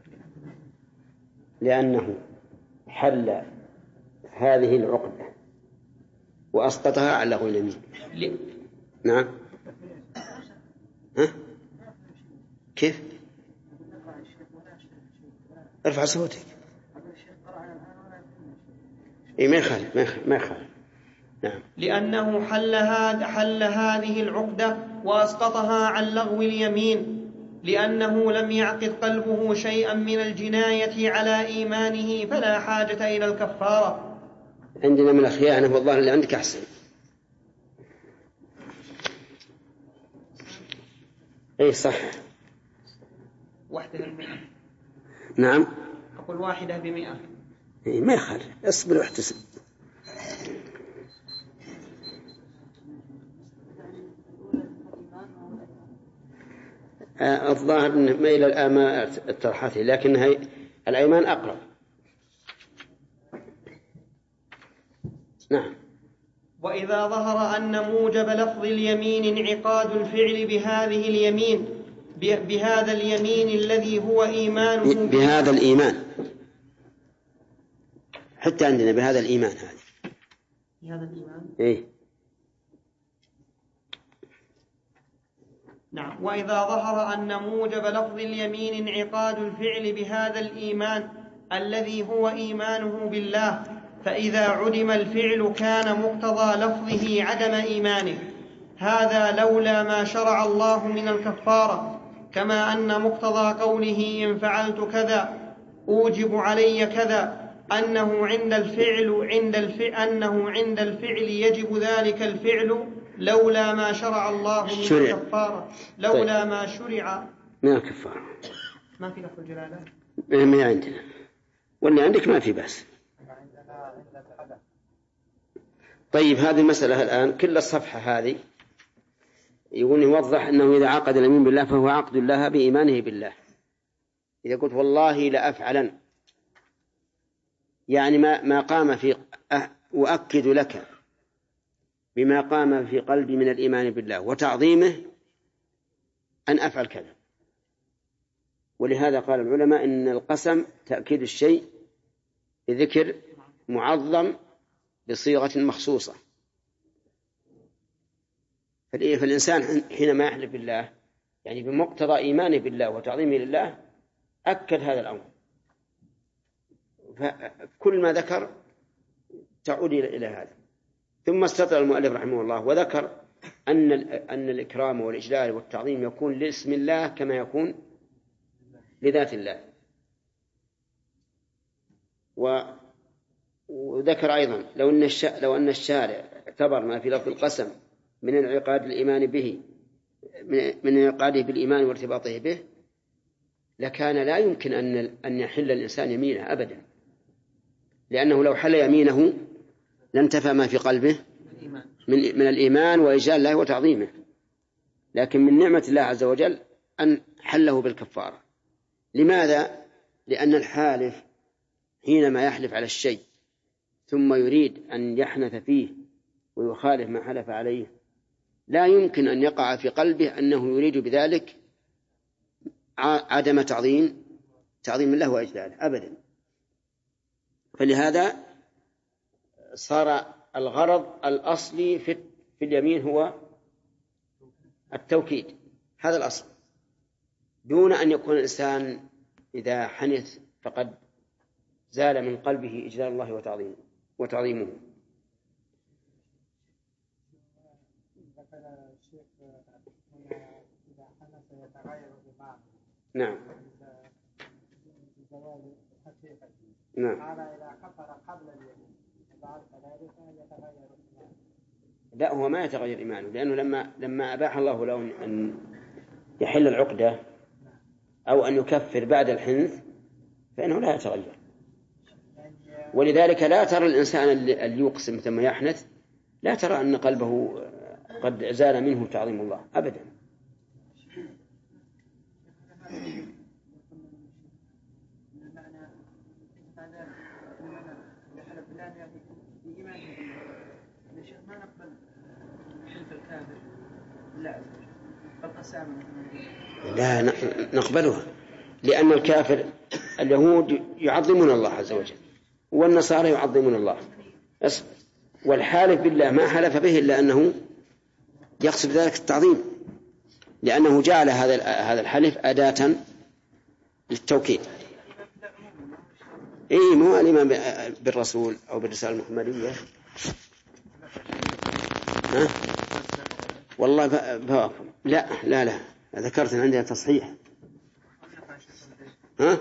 لأنه حل هذه العقدة وأسقطها عن لغو اليمين. نعم. كيف؟ ارفع صوتك. ما يخالف. نعم. لأنه حل هذه العقدة وأسقطها عن لغو اليمين، لأنه لم يعقد قلبه شيئا من الجناية على إيمانه فلا حاجة إلى الكفارة. عندنا من الخيانة والله اللي عندك أحسن. أي صح. 100. نعم. أقول 100. ما يخالف، اصبر واحتسب. الظاهر ما إلى الآن ما الترحاته، لكن الأيمان أقرب. نعم. وإذا ظهر أن موجب لفظ اليمين انعقاد الفعل بهذا اليمين الذي هو إيمانه بهذا الإيمان، حتى عندنا بهذا الإيمان هذا. بهذا الإيمان. إيه. نعم. وإذا ظهر أن موجب لفظ اليمين انعقاد الفعل بهذا الإيمان الذي هو إيمانه بالله، فإذا عدم الفعل كان مقتضى لفظه عدم إيمانه. هذا لولا ما شرع الله من الكفارة، كما أن مقتضى قوله إن فعلت كذا أوجب علي كذا أنه عند الفعل يجب ذلك الفعل لولا ما شرع الله من الكفارة، لولا ما شرع من الكفارة. ما في لفظ الجلالة؟ ما عندنا، واللي عندك ما في بس. طيب هذه المسألة الآن كل الصفحة هذه يقول يوضح أنه إذا عقد اليمين بالله فهو عقد الله بإيمانه بالله. إذا قلت والله لأفعلن، يعني ما قام في أؤكد لك بما قام في قلبي من الإيمان بالله وتعظيمه أن أفعل كذا. ولهذا قال العلماء إن القسم تأكيد الشيء بذكر معظم بصيغة مخصوصة. فالإنسان حينما يحلف بالله يعني بمقتضى إيمانه بالله وتعظيمه لله أكد هذا الأمر، فكل ما ذكر تعود إلى هذا. ثم استطرد المؤلف رحمه الله وذكر أن الإكرام والإجلال والتعظيم يكون لاسم الله كما يكون لذات الله. وذكر أيضا لو أن الشارع اعتبر ما في لفظ القسم من انعقاد الإيمان به من انعقاده بالإيمان وارتباطه به لكان لا يمكن أن يحل الإنسان يمينه أبدا، لأنه لو حل يمينه لانتفى ما في قلبه من الإيمان وإجلال الله وتعظيمه. لكن من نعمة الله عز وجل أن حله بالكفارة. لماذا؟ لأن الحالف حينما يحلف على الشيء ثم يريد أن يحنث فيه ويخالف ما حلف عليه لا يمكن أن يقع في قلبه أنه يريد بذلك عدم تعظيم الله وإجلاله أبدا. فلهذا صار الغرض الأصلي في اليمين هو التوكيد، هذا الأصل، دون أن يكون الإنسان إذا حنث فقد زال من قلبه إجلال الله وتعظيمه. نعم نعم. لا، هو ما يتغير إيمانه، لأنه لما أباح الله له أن يحل العقدة أو أن يكفر بعد الحنث فإنه لا يتغير. ولذلك لا ترى الإنسان اللي يقسم ثم يحنث لا ترى أن قلبه قد زال منه تعظيم الله أبدا. لا نقبلها، لأن الكافر اليهود يعظمون الله عز وجل والنصارى يعظمون الله، والحالف بالله ما حلف به إلا أنه يقصد ذلك التعظيم، لأنه جعل هذا الحلف أداة للتوكيد. إيه، مو الإيمان بالرسول أو بالرسالة المحمدية. ها؟ والله لا ذكرت عندنا تصحيح. ها؟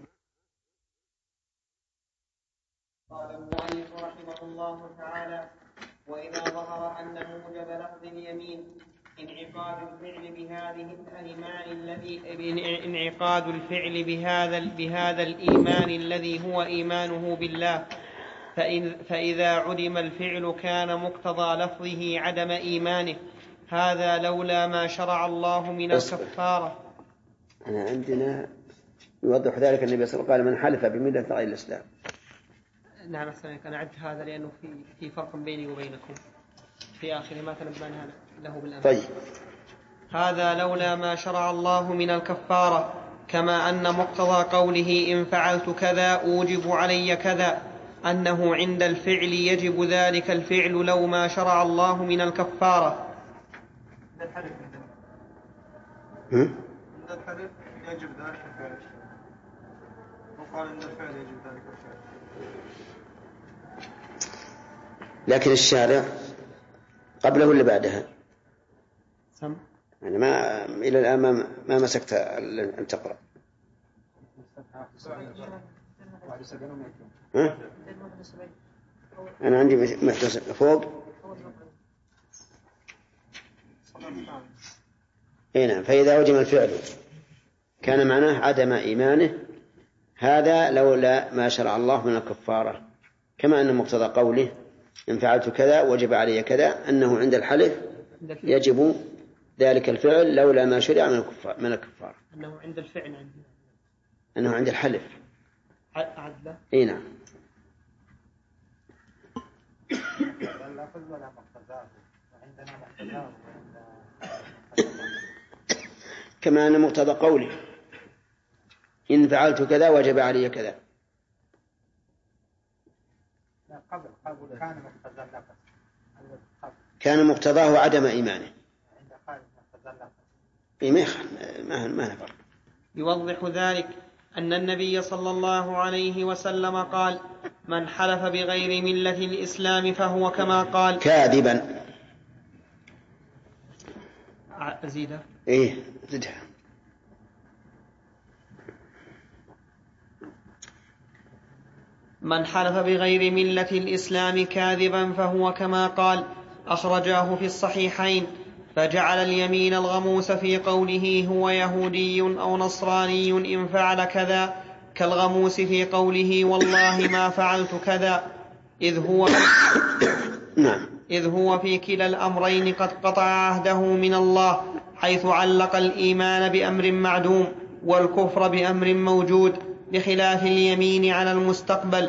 قال المؤلف رحمه الله تعالى: وإذا ظهر أن موجب لفظ اليمين انعقاد الفعل بهذا الإيمان الذي هو إيمانه بالله، فإذا عدم الفعل كان مقتضى لفظه عدم إيمانه. هذا لولا ما شرع الله من الكفارة. أنا عندنا يوضح ذلك النبي صلى الله عليه وسلم قال: من حلف بملة غير الإسلام. نعم، أنا عدت هذا لأنه في فرق بيني وبينكم في آخر ما تنبأنا له بالأمر. طيب. هذا لولا ما شرع الله من الكفارة، كما أن مقتضى قوله إن فعلت كذا أوجب علي كذا أنه عند الفعل يجب ذلك الفعل لو ما شرع الله من الكفارة. أن الحلف يجب ذلك الفعل، وقال أن الفعل يجب ذلك الفعل. لكن الشارع قبله ولا بعدها؟ يعني ما إلى الآن ما مسكت أن تقرأ. أنا عندي محدث فوق. نعم. فإذا وجب الفعل كان معناه عدم إيمانه، هذا لولا ما شرع الله من الكفارة، كما أن مقتضى قوله إن فعلت كذا وجب علي كذا، أنه عند الحلف يجب ذلك الفعل لولا ما شرع من الكفارة. أنه عند الفعل أنه عند الحلف عدله. نعم. كما أن مقتضى قوله إن فعلت كذا وجب علي كذا. كان مقتضاه عدم إيمانه. ما نفر. يوضح ذلك أن النبي صلى الله عليه وسلم قال من حلف بغير ملة الإسلام فهو كما قال كاذبا. أزيدها؟ زدها. من حلف بغير ملة الإسلام كاذبا فهو كما قال، أخرجاه في الصحيحين. فجعل اليمين الغموس في قوله هو يهودي أو نصراني إن فعل كذا، كالغموس في قوله والله ما فعلت كذا، إذ هو في كلا الأمرين قد قطع عهده من الله، حيث علق الإيمان بأمر معدوم والكفر بأمر موجود، بخلاف اليمين على المستقبل.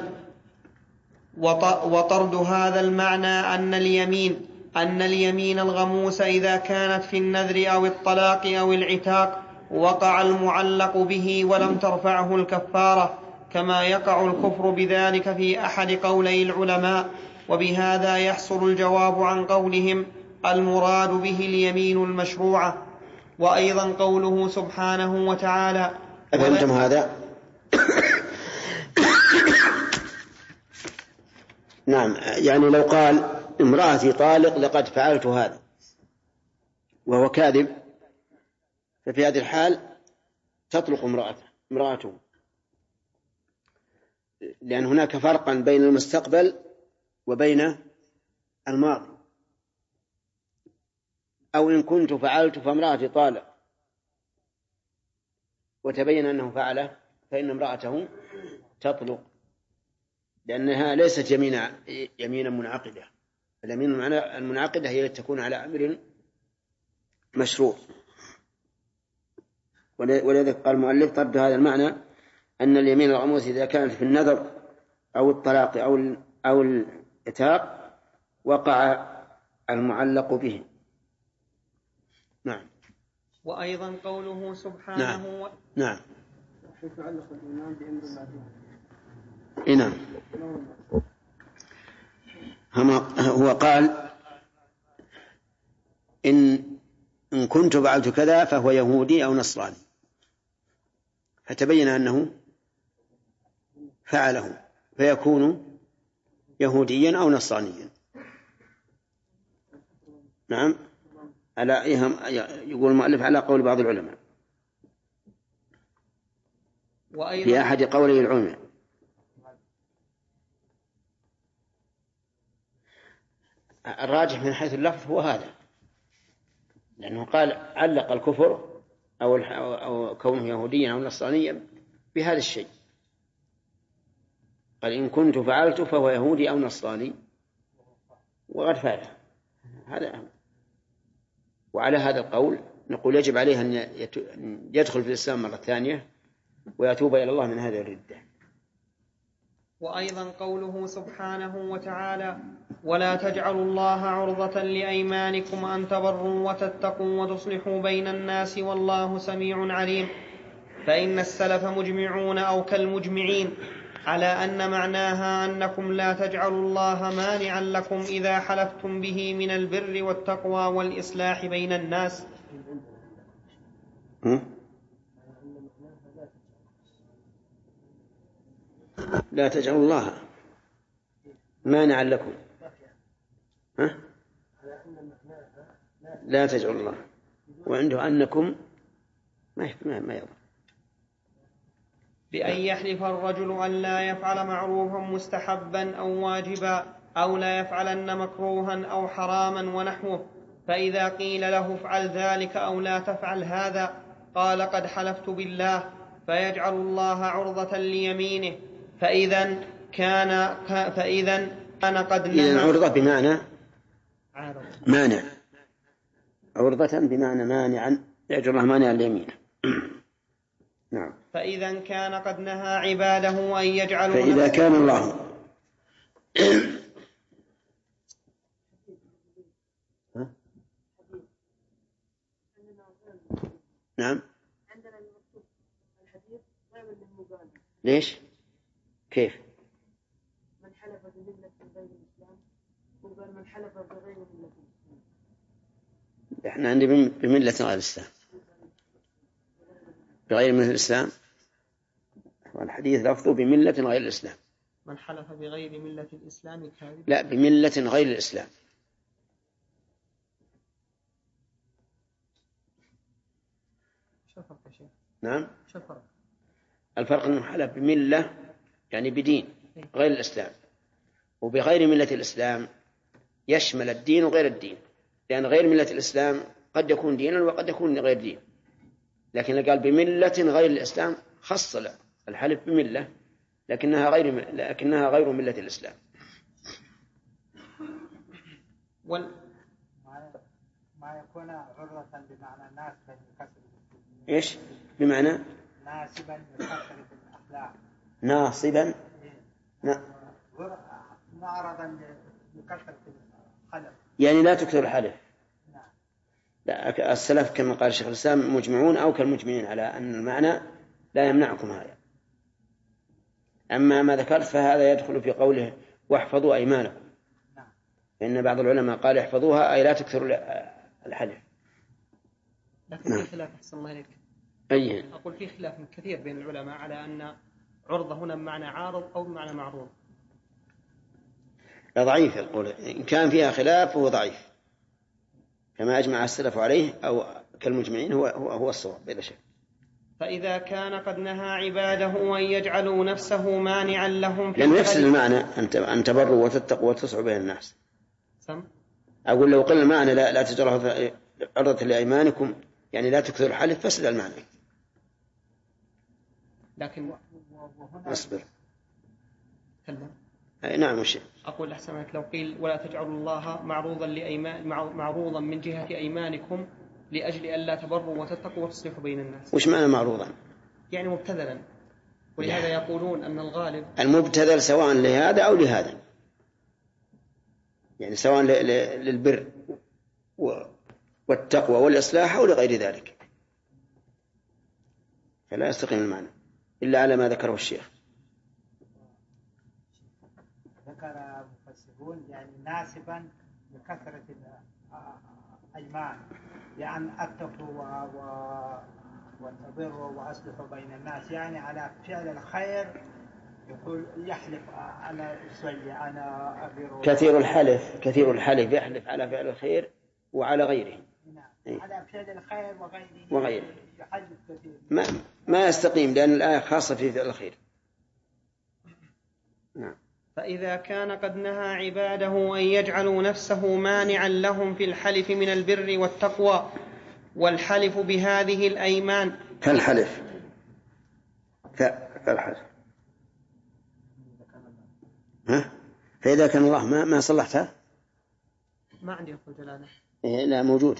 وطرد هذا المعنى أن اليمين الغموس إذا كانت في النذر أو الطلاق أو العتاق وقع المعلق به ولم ترفعه الكفارة، كما يقع الكفر بذلك في أحد قولي العلماء. وبهذا يحصل الجواب عن قولهم المراد به اليمين المشروعة. وأيضا قوله سبحانه وتعالى. أفهمتم هذا؟ نعم. يعني لو قال امرأتي طالق لقد فعلت هذا وهو كاذب، ففي هذه الحال تطلق امرأته، لأن هناك فرقا بين المستقبل وبين الماضي. أو إن كنت فعلت فامرأتي طالق وتبين أنه فعله، فإن امرأته تطلق، لأنها ليست يمينا منعقدة. اليمين المنعقدة هي تكون على أمر مشروع. ولذلك قال المؤلف طرد هذا المعنى أن اليمين الغموس إذا كانت في النذر أو الطلاق أو العتاق وقع المعلق به. نعم. وأيضا قوله سبحانه نعم. يتعلق الإيمان بأمر معدوم. نعم. هو قال إن كنت فعلت كذا فهو يهودي أو نصراني، فتبين أنه فعله فيكون يهوديا أو نصرانيا. نعم. يقول المؤلف على قول بعض العلماء في أحد قولي العلماء. الراجح من حيث اللفظ هو هذا، لأنه قال علق الكفر أو كونه يهوديا أو نصرانيا بهذا الشيء. قال إن كنت فعلت فهو يهودي أو نصراني وقد فعله هذا. وعلى هذا القول نقول يجب عليه أن يدخل في الإسلام مرة ثانية ويتوب إلى الله من هذه الردة. وأيضا قوله سبحانه وتعالى ولا تجعلوا الله عرضة لأيمانكم أن تبروا وتتقوا وتصلحوا بين الناس والله سميع عليم. فإن السلف مجمعون أو كالمجمعين على أن معناها أنكم لا تجعلوا الله مانعا لكم إذا حلفتم به من البر والتقوى والإصلاح بين الناس. لا تجعلوا الله مانعا لكم. لا تجعلوا الله، وعنده أنكم ما يضر. بأن يحلف الرجل أن لا يفعل معروفا مستحبا أو واجبا أو لا يفعلن مكروها أو حراما ونحوه، فإذا قيل له افعل ذلك أو لا تفعل هذا قال قد حلفت بالله، فيجعل الله عرضة ليمينه. فإذا كان قد نهى. إذن عرضة بمعنى مانع، عرضة بمعنى مانعا، يجعل الله مانعا ليمينه. نعم. فإذا كان قد نهى عباده أن يجعلوا فإذا كان الله نعم. عندنا المكتوب الحديث غير المبالغ. ليش؟ كيف؟ من حلف بملة غير الإسلام وقال من حلف بغير ملة الإسلام. احنا عندي بملة غير الإسلام، بغير ملة الإسلام، والحديث لفظه بملة غير الإسلام. من حلف بغير ملة الإسلام كاذب. لا، بملة غير الإسلام. شو الفرق يا شيخ؟ نعم. شو الفرق؟ الفرق أنه حلف بملة يعني بدين غير الإسلام، وبغير ملة الإسلام يشمل الدين وغير الدين، لأن غير ملة الإسلام قد يكون دينا وقد يكون غير دين، لكن قال بملة غير الإسلام خص الحلف بملة لكنها غير ملة الإسلام. ما يكون عرضة بمعنى ناسبا لكسر. إيش بمعنى ناسبا لكسر الأخلاق؟ ناصبا معرضا لكسر الخلق، يعني لا تكثر الحلف. لا، السلف كما قال الشيخ الإسلام مجمعون أو كالمجمعين على أن المعنى لا يمنعكم هذا. أما ما ذكرت فهذا يدخل في قوله واحفظوا أيمانكم، فإن بعض العلماء قال احفظوها أي لا تكثروا الحلف. لكن في خلاف، أحسن الله إليك، أقول في خلاف كثير بين العلماء على أن عرضة هنا بمعنى عارض أو بمعنى معروض. لا، ضعيف. يقول إن كان فيها خلاف فهو ضعيف، كما أجمع السلف عليه أو كالمجمعين هو الصواب بلا شك. فإذا كان قد نهى عباده أن يجعلوا نفسه مانعا لهم في لأنه يفسد المعنى أن تبروا وتتقوا وتسعوا بين الناس. أقول لو قل المعنى لا تجعلوا عرضة لأيمانكم يعني لا تكثر الحلف، فسد المعنى. لكن أصبر. كلم. نعم وشيء. أقول أحسن لك لو قيل ولا تجعلوا الله معروضا من جهة أيمانكم لأجل أن لا تبروا وتتقوا وتصلحوا بين الناس. وش معنى معروضا؟ يعني مبتذلا، ولهذا يقولون أن الغالب المبتذل سواء لهذا أو لهذا، يعني سواء للبر والتقوى والإصلاح أو لغير ذلك، فلا يستقيم المعنى إلا على ما ذكره الشيخ. ذكر المفسرون يعني ناسبا لكثرة الأيمان، يعني أتقوا وتبروا وأصلحوا بين الناس، يعني على فعل الخير. يقول يحلف أنا أصلي أنا أبر. كثير الحلف يحلف على فعل الخير وعلى غيره. نعم. على فعل الخير وغيره. يحلف كثير. ما يستقيم، لأن الآية خاصة في فعل الخير. نعم. فإذا كان قد نهى عباده أن يجعلوا نفسه مانعا لهم في الحلف من البر والتقوى والحلف بهذه الأيمان كالحلف فإذا كان الله ما صلحتها ما عندي أقول جلاله. لا موجودة.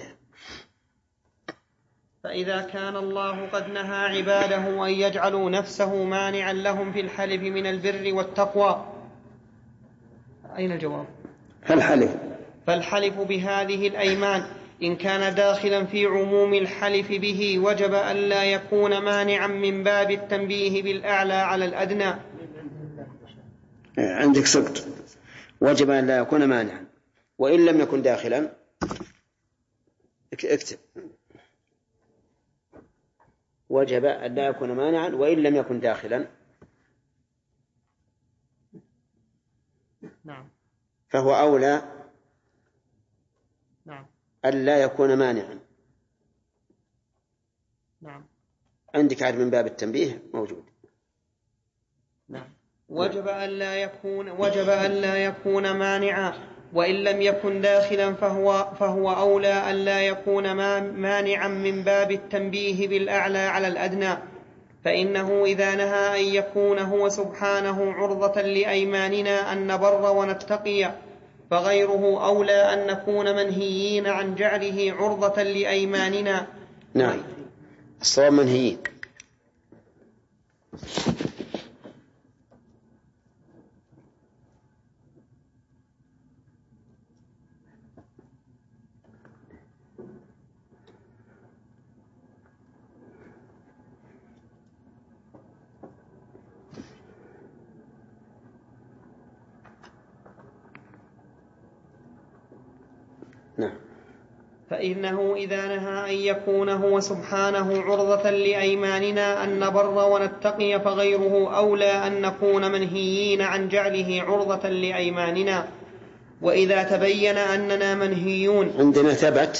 فإذا كان الله قد نهى عباده أن يجعلوا نفسه مانعا لهم في الحلف من البر والتقوى، أين الجواب؟ فالحلف بهذه الأيمان إن كان داخلا في عموم الحلف به وجب أن لا يكون مانعا من باب التنبيه بالأعلى على الأدنى. عندك سقط، وجب أن لا يكون مانعا، وإن لم يكن داخلا اكتب وجب أن لا يكون مانعا وإن لم يكن داخلا نعم فهو أولى نعم أن لا يكون مانعا. نعم عندك عاد من باب التنبيه موجود. نعم وجب أن لا يكون مانعا وإن لم يكن داخلا فهو أولى أن لا يكون مانعا من باب التنبيه بالأعلى على الأدنى، فإنه إذا نهى أن يكون هو سبحانه عرضة لأيماننا أن نبر ونتقي فغيره أولى أن نكون منهيين عن جعله عرضة لأيماننا. نعم الصواب منهيين. نعم فإنه إذا نهى أن يكون هو سبحانه عرضة لأيماننا أن نبر ونتقي فغيره أولى أن نكون منهيين عن جعله عرضة لأيماننا. وإذا تبين أننا منهيون عندنا ثبت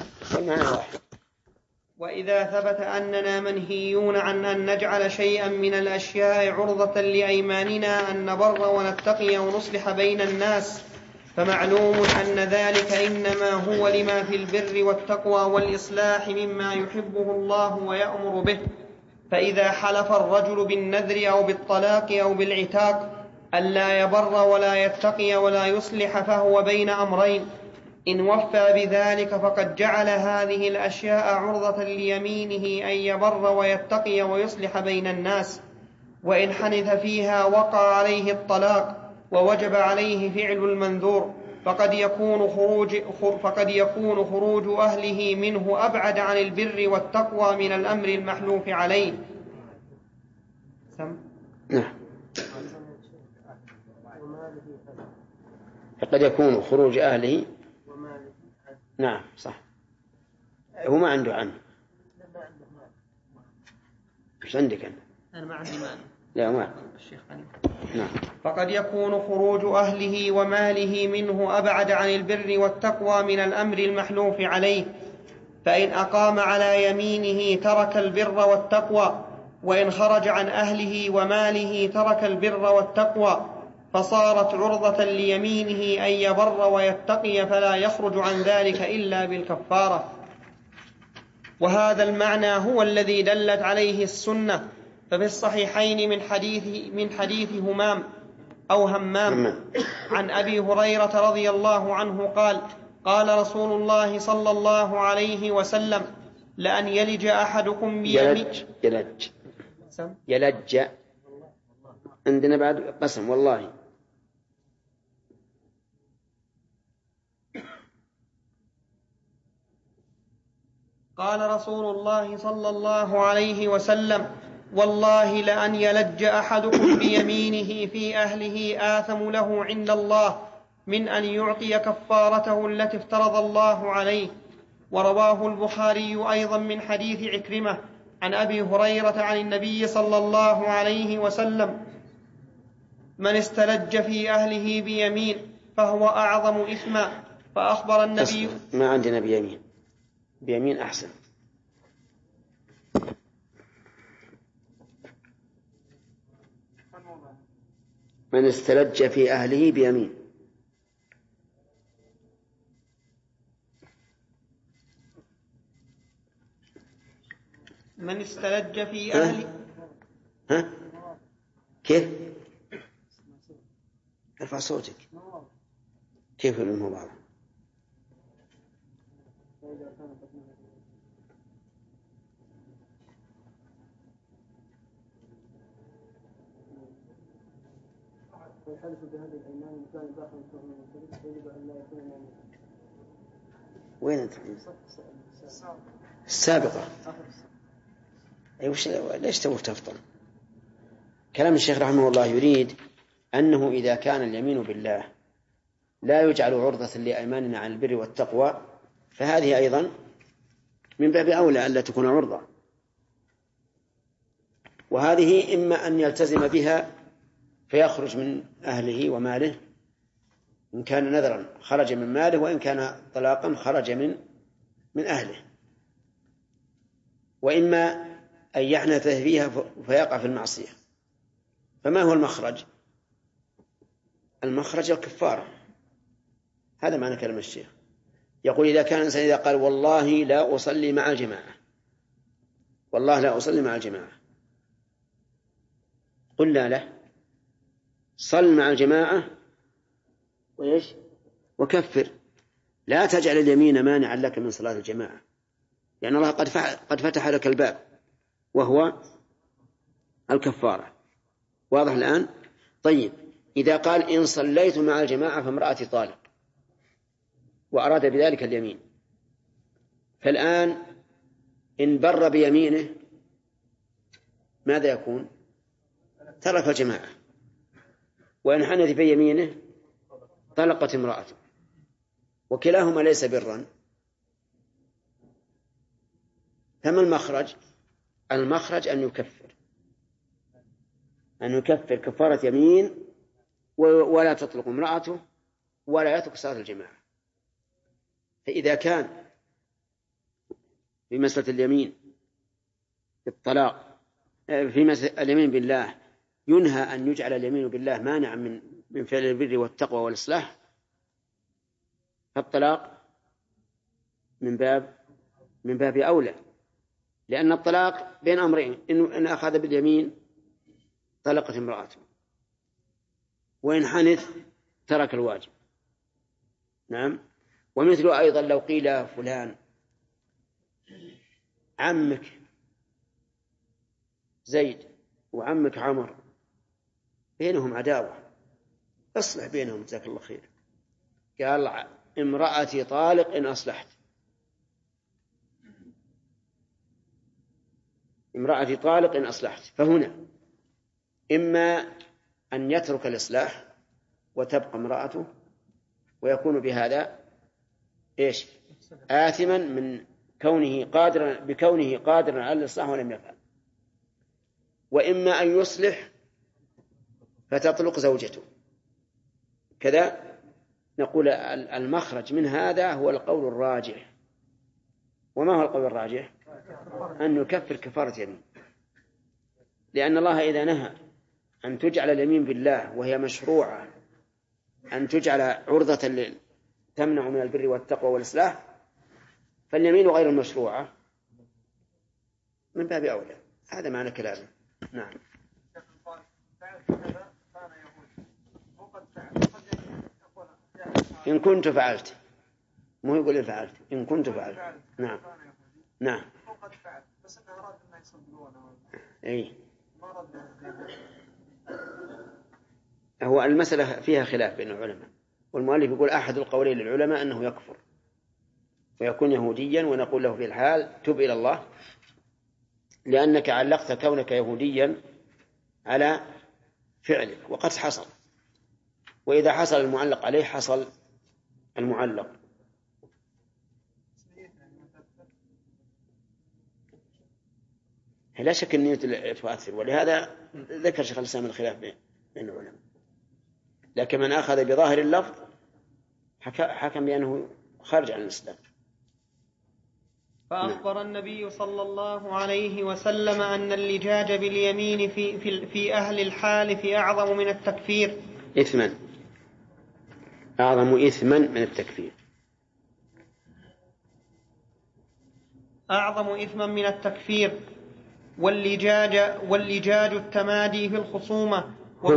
وإذا ثبت أننا منهيون عن أن نجعل شيئا من الأشياء عرضة لأيماننا أن نبر ونتقي ونصلح بين الناس فمعلوم أن ذلك إنما هو لما في البر والتقوى والإصلاح مما يحبه الله ويأمر به. فإذا حلف الرجل بالنذر أو بالطلاق أو بالعتاق ألا يبر ولا يتقي ولا يصلح فهو بين أمرين، إن وفى بذلك فقد جعل هذه الأشياء عرضة ليمينه أن يبر ويتقي ويصلح بين الناس، وإن حنث فيها وقع عليه الطلاق ووجب عليه فعل المنذور فقد يكون خروج أهله منه أبعد عن البر والتقوى من الأمر المحلوف عليه. فقد يكون خروج أهله نعم صح هو ما عنده عنه. مش عندك أنا ما عندي مال. لا ما الشيخ نعم. فقد يكون خروج أهله وماله منه أبعد عن البر والتقوى من الأمر المحلوف عليه، فإن أقام على يمينه ترك البر والتقوى، وإن خرج عن أهله وماله ترك البر والتقوى، فصارت عرضة ليمينه أن يبر ويتقي فلا يخرج عن ذلك إلا بالكفارة. وهذا المعنى هو الذي دلت عليه السنة. ففي الصحيحين من حديث همام أو همام عن أبي هريرة رضي الله عنه قال: قال رسول الله صلى الله عليه وسلم: لأن يلج أحدكم يلج عندنا بعد قسم والله. قال رسول الله صلى الله عليه وسلم: والله لأن يلج أحدكم بيمينه في أهله آثم له عند الله من أن يعطي كفارته التي افترض الله عليه. ورواه البخاري أيضا من حديث عكرمة عن أبي هريرة عن النبي صلى الله عليه وسلم: من استلج في أهله بيمين فهو أعظم إثما. فأخبر النبي ما عندنا بيمين أحسن. من استلج في أهله بيمين. من استلج في أهله ها؟ كيف؟ ارفع صوتك. كيف الموضوع؟ ويحدث بهذه الأيمان كان داخل يجب أن لا يكون يمين. وين أنت؟ السابقة. ليش تبغى تفضل؟ كلام الشيخ رحمه الله يريد أنه إذا كان اليمين بالله لا يجعل عرضة لأيماننا عن البر والتقوى، فهذه أيضا من باب أولى ألا تكون عرضة. وهذه إما أن يلتزم بها فيخرج من أهله وماله، إن كان نذرا خرج من ماله، وإن كان طلاقا خرج من أهله، وإما أن يحنث فيها فيقع في المعصية. فما هو المخرج؟ المخرج الكفارة. هذا معنى كلام الشيخ. يقول إذا كان الإنسان إذا قال والله لا أصلي مع الجماعة، والله لا أصلي مع الجماعة، قلنا له صل مع الجماعة وإيش وكفر، لا تجعل اليمين مانعا لك من صلاة الجماعة، لأن الله قد فتح لك الباب وهو الكفارة. واضح الآن؟ طيب، إذا قال إن صليت مع الجماعة فامرأتي طالق وأراد بذلك اليمين، فالآن إن بر بيمينه ماذا يكون؟ ترك الجماعة. وإن حنث بيمينه طلقت امرأته، وكلاهما ليس برا. فما المخرج؟ المخرج أن يكفر كفارة يمين، ولا تطلق امرأته ولا يترك صلاة الجماعة. فإذا كان في مسألة اليمين الطلاق، في مسألة اليمين بالله ينهى أن يجعل اليمين بالله مانعا من فعل البر والتقوى والإصلاح، فالطلاق من باب أولى، لأن الطلاق بين أمرين: إن أخذ باليمين طلقت امرأته، وإن حنث ترك الواجب. نعم. ومثل أيضا لو قيل فلان عمك زيد وعمك عمر بينهم عداوة، اصلح بينهم جزاك الله خير. قال امرأتي طالق إن أصلحت، امرأتي طالق إن أصلحت. فهنا إما أن يترك الإصلاح وتبقى امرأته، ويكون بهذا إيش؟ آثما من بكونه قادرا على الإصلاح ولم يفعل. وإما أن يصلح فتطلق زوجته. كذا نقول المخرج من هذا هو القول الراجح. وما هو القول الراجح؟ أن يكفر كفارة يمين، لأن الله إذا نهى أن تجعل اليمين بالله وهي مشروعة أن تجعل عرضة تمنع من البر والتقوى والإصلاح، فاليمين غير المشروعة من باب أولى. هذا معنى كلامه. نعم. إن كنت فعلت، مو يقول إن فعلت، إن كنت فعلت. نعم نعم. بس أنه أراد أن يصدقونه. أي. هو المسألة فيها خلاف بين العلماء، والمؤلف يقول أحد القولين للعلماء أنه يكفر ويكون يهوديا، ونقول له في الحال تب إلى الله، لأنك علقت كونك يهوديا على فعلك، وقد حصل، وإذا حصل المعلق عليه حصل المعلق. لا شك أن النية تؤثر، ولهذا ذكر شيخ الإسلام الخلاف بين العلماء. لكن من أخذ بظاهر اللفظ حكم بأنه خارج عن الإسلام. فأخبر النبي صلى الله عليه وسلم أن اللجاج باليمين في أهل الحالف أعظم من التكفير إثما، أعظم إثما من التكفير، أعظم إثما من التكفير. واللجاج التمادي في الخصومة.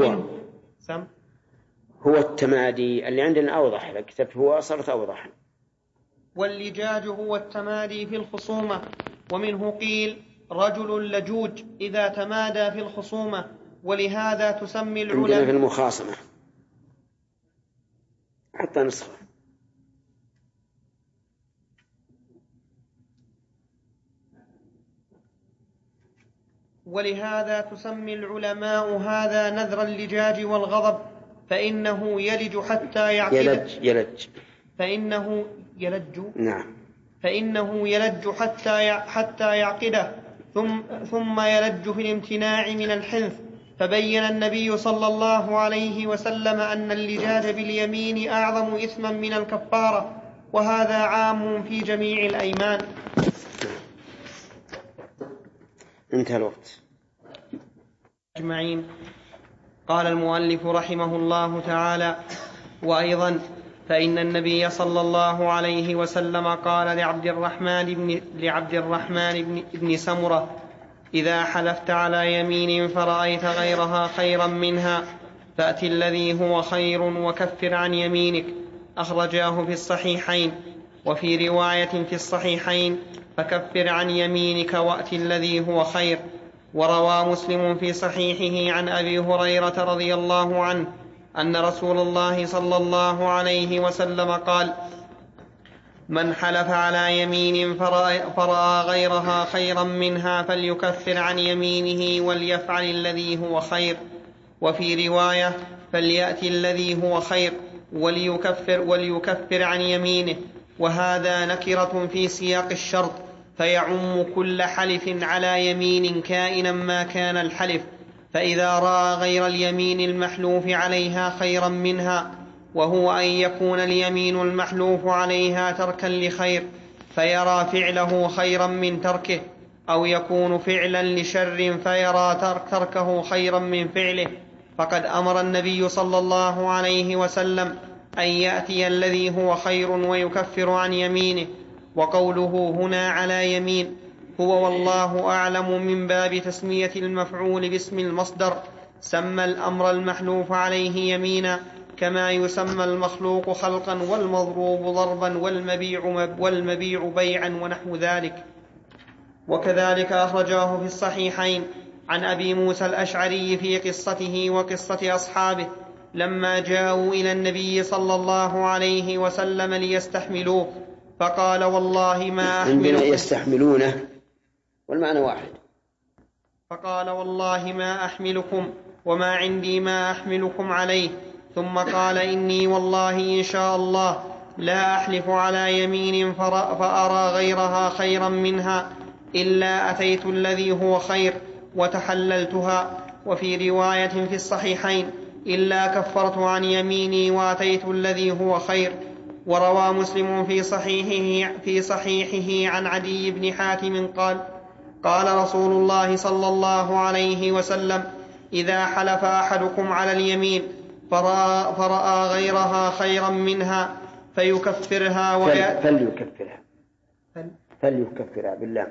هو التمادي اللي عندنا أوضح، إذا كتبت هو صارت أوضح. واللجاج هو التمادي في الخصومة. ومنه قيل رجل لجوج إذا تمادى في الخصومة، ولهذا تسمي العلماء عندنا في المخاصمة حتى نسخة. ولهذا تسمي العلماء هذا نذر اللجاج والغضب، فإنه يلج حتى يعقد. فإنه يلج نعم. فإنه يلج حتى يعقده، ثم يلج في الامتناع من الحنث. فبين النبي صلى الله عليه وسلم أن اللجاج باليمين أعظم إثما من الكفارة، وهذا عام في جميع الأيمان. انتهى الوقت. أجمعين. قال المؤلف رحمه الله تعالى: وأيضا فإن النبي صلى الله عليه وسلم قال لعبد الرحمن بن سمرة: إذا حلفت على يمين فرأيت غيرها خيرا منها فأت الذي هو خير وكفر عن يمينك. أخرجاه في الصحيحين. وفي رواية في الصحيحين: فكفر عن يمينك وأت الذي هو خير. وروى مسلم في صحيحه عن أبي هريرة رضي الله عنه أن رسول الله صلى الله عليه وسلم قال: من حلف على يمين فرأى غيرها خيرا منها فليكفر عن يمينه وليفعل الذي هو خير. وفي رواية: فليأتي الذي هو خير وليكفر عن يمينه. وهذا نكرة في سياق الشرط، فيعم كل حلف على يمين كائنا ما كان الحلف. فإذا رأى غير اليمين المحلوف عليها خيرا منها، وهو أن يكون اليمين المحلوف عليها تركا لخير فيرى فعله خيرا من تركه، أو يكون فعلا لشر فيرى تركه خيرا من فعله، فقد أمر النبي صلى الله عليه وسلم أن يأتي الذي هو خير ويكفر عن يمينه. وقوله هنا على يمين هو والله أعلم من باب تسمية المفعول باسم المصدر، سمى الأمر المحلوف عليه يمينا كما يسمى المخلوق خلقا والمضروب ضربا والمبيع بيعا ونحو ذلك. وكذلك أخرجاه في الصحيحين عن أبي موسى الأشعري في قصته وقصة أصحابه لما جاءوا إلى النبي صلى الله عليه وسلم ليستحملوه، فقال: والله ما أحملكم. عندنا يستحملونه والمعنى واحد. فقال: والله ما أحملكم وما عندي ما أحملكم عليه. ثم قال: إني والله إن شاء الله لا أحلف على يمين فأرى غيرها خيرا منها إلا أتيت الذي هو خير وتحللتها. وفي رواية في الصحيحين: إلا كفرت عن يميني وأتيت الذي هو خير. وروى مسلم في صحيحه عن عدي بن حاتم قال: قال رسول الله صلى الله عليه وسلم: إذا حلف أحدكم على اليمين فرأى غيرها خيرا منها فليكفرها بالله.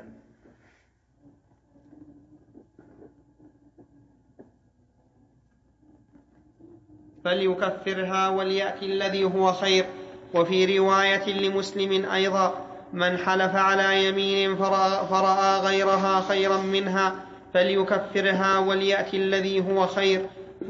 فليكفرها وليأتي الذي هو خير. وفي رواية لمسلم أيضا: من حلف على يمين فرأى غيرها خيرا منها فليكفرها وليأتي الذي هو خير.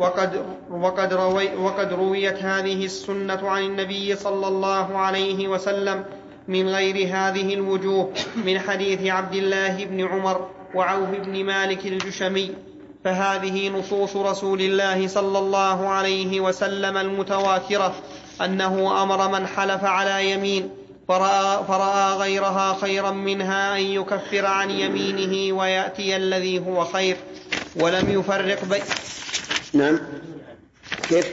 وقد رويت هذه السنة عن النبي صلى الله عليه وسلم من غير هذه الوجوه من حديث عبد الله بن عمر وعوف بن مالك الجشمي. فهذه نصوص رسول الله صلى الله عليه وسلم المتواترة أنه أمر من حلف على يمين فرأى غيرها خيرا منها أن يكفر عن يمينه ويأتي الذي هو خير، ولم يفرق بين. نعم. كيف؟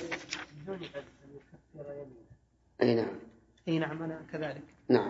أي نعم أنا كذلك. نعم.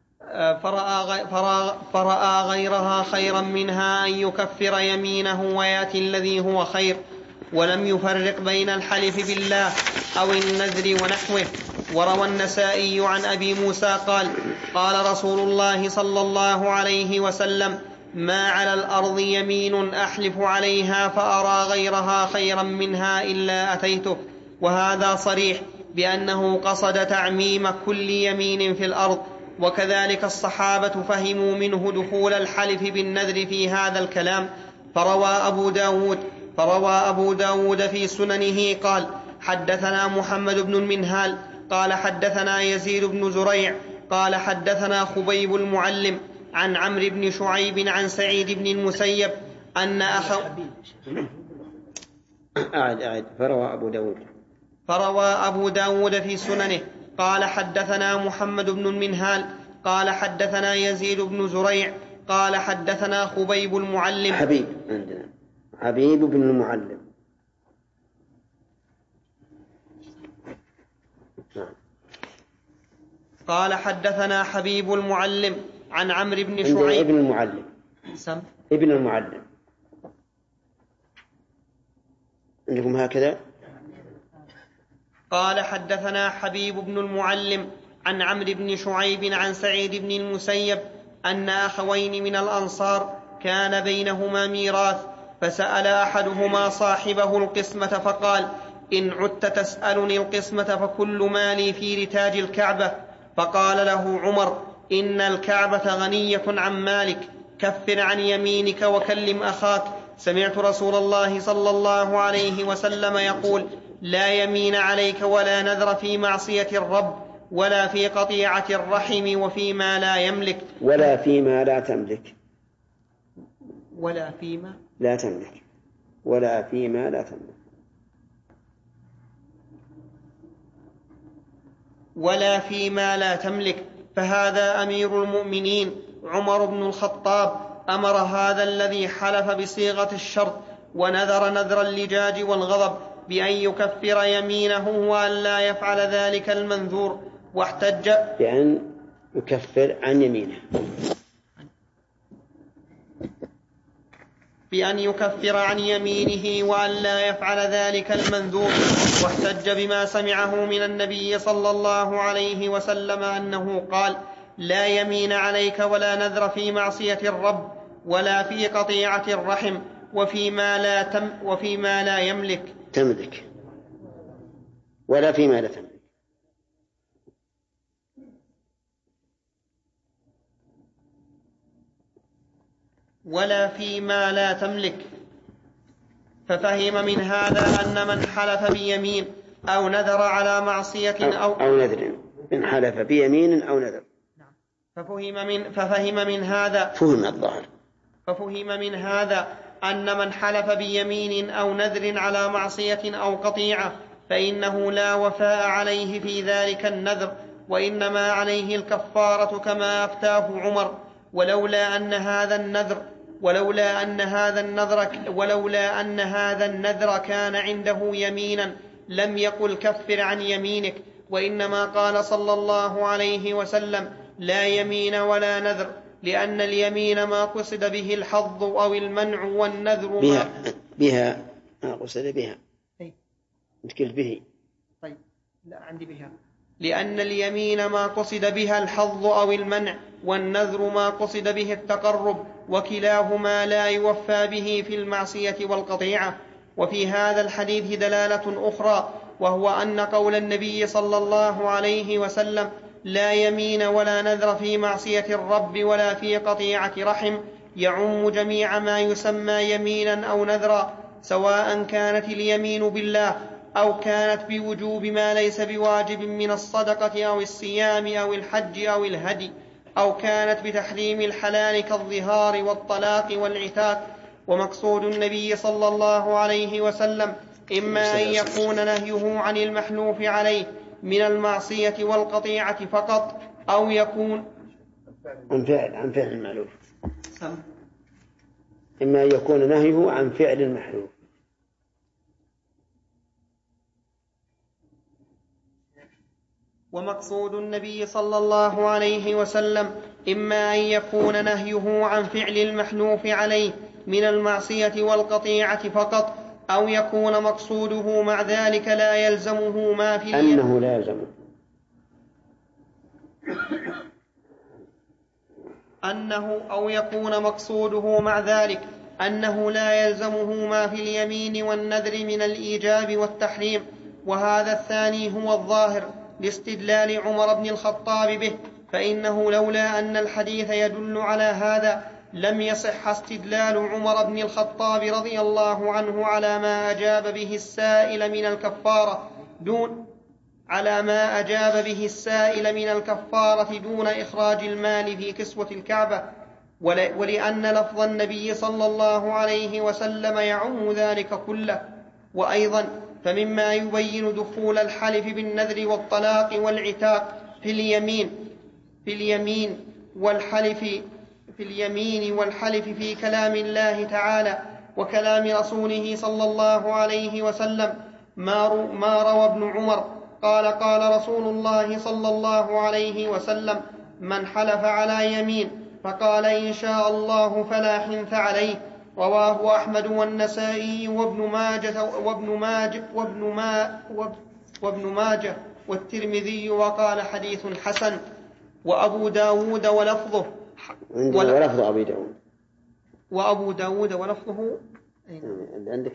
فرأى غيرها خيرا منها أن يكفر يمينه ويأتي الذي هو خير، ولم يفرق بين الحلف بالله أو النذر ونحوه. وروى النسائي عن أبي موسى قال: قال رسول الله صلى الله عليه وسلم: ما على الأرض يمين أحلف عليها فأرى غيرها خيرا منها إلا أتيته. وهذا صريح بأنه قصد تعميم كل يمين في الأرض. وكذلك الصحابة فهموا منه دخول الحلف بالنذر في هذا الكلام. فروى أبو داود في سننه قال: حدثنا محمد بن المنهال قال حدثنا يزيد بن زريع قال حدثنا خبيب المعلم عن عمرو بن شعيب عن سعيد بن المسيب أن فروى أبو داود في سننه قال حدثنا محمد بن المنهال قال حدثنا يزيد بن زريع قال حدثنا خبيب المعلم. حبيب عندنا حبيب بن المعلم. قال حدثنا حبيب المعلم عن عمرو بن شعيب. ابن المعلم ابن المعلم عندكم هكذا. قال حدثنا حبيب بن المعلم عن عمرو بن شعيب عن سعيد بن المسيب أن أخوين من الأنصار كان بينهما ميراث، فسأل أحدهما صاحبه القسمة فقال: إن عدت تسألني القسمة فكل مالي في رتاج الكعبة. فقال له عمر: إن الكعبة غنية عن مالك، كفر عن يمينك وكلم أخاك. سمعت رسول الله صلى الله عليه وسلم يقول: لا يمين عليك ولا نذر في معصية الرب ولا في قطيعة الرحم وفيما لا يملك ولا فيما لا تملك ولا فيما لا تملك ولا فيما لا تملك ولا فيما لا تملك. فهذا أمير المؤمنين عمر بن الخطاب أمر هذا الذي حلف بصيغة الشرط ونذر نذر اللجاج والغضب بأن يكفر يمينه وأن لا يفعل ذلك المنذور، واحتج بأن يكفر عن يمينه وأن لا يفعل ذلك المنذور، واحتج بما سمعه من النبي صلى الله عليه وسلم أنه قال: لا يمين عليك ولا نذر في معصية الرب ولا في قطيعة الرحم وفيما لا يملك تملك ولا فيما لا تملك. ولا فيما لا تملك. ففهم من هذا أن من حلف بيمين أو نذر على معصية أو نذر، من حلف بيمين أو نذر. ففهم من هذا أن من حلف بيمين أو نذر على معصية أو قطيعة فإنه لا وفاء عليه في ذلك النذر، وإنما عليه الكفارة كما أفتاه عمر. ولولا أن هذا النذر كان عنده يمينا لم يقل كفر عن يمينك، وإنما قال صلى الله عليه وسلم: لا يمين ولا نذر، لأن اليمين ما قصد به الحظ أو المنع، والنذر بها ما قصد بها مشكل به. طيب لا عندي بها. لأن اليمين ما قصد بها الحظ أو المنع، والنذر ما قصد به التقرب، وكلاهما لا يوفى به في المعصية والقطيعة. وفي هذا الحديث دلالة أخرى، وهو أن قول النبي صلى الله عليه وسلم: لا يمين ولا نذر في معصية الرب ولا في قطيعة رحم، يعم جميع ما يسمى يمينا أو نذرا، سواء كانت اليمين بالله أو كانت بوجوب ما ليس بواجب من الصدقة أو الصيام أو الحج أو الهدي، أو كانت بتحريم الحلال كالظهار والطلاق والعتاق. ومقصود النبي صلى الله عليه وسلم إما أن يكون نهيه عن المحلوف عليه من المعصية والقطيعة فقط، أو يكون عن فعل المألوف. إما أن يكون نهيه عن فعل المحلوف. ومقصود النبي صلى الله عليه وسلم إما أن يكون نهيه عن فعل المحلوف عليه من المعصية والقطيعة فقط، أو يكون مقصوده مع ذلك لا يلزمه ما في أنه لا يلزمه أو يكون مقصوده مع ذلك أنه لا يلزمه ما في اليمين والنذر من الإيجاب والتحريم. وهذا الثاني هو الظاهر لاستدلال عمر بن الخطاب به، فإنه لولا أن الحديث يدل على هذا لم يصح استدلال عمر بن الخطاب رضي الله عنه على ما أجاب به السائل من الكفارة دون إخراج المال في كسوة الكعبة، ولأن لفظ النبي صلى الله عليه وسلم يعم ذلك كله. وأيضا فمما يبين دخول الحلف بالنذر والطلاق والعتاق في اليمين والحلف في اليمين والحلف في كلام الله تعالى وكلام رسوله صلى الله عليه وسلم ما روى ابن عمر قال قال رسول الله صلى الله عليه وسلم: من حلف على يمين فقال إن شاء الله فلا حنث عليه. رواه أحمد والنسائي وابن ماجه والترمذي وقال حديث حسن. وأبو داود ولفظه ولفظ أبي داود وأبو داود ولفظه عندك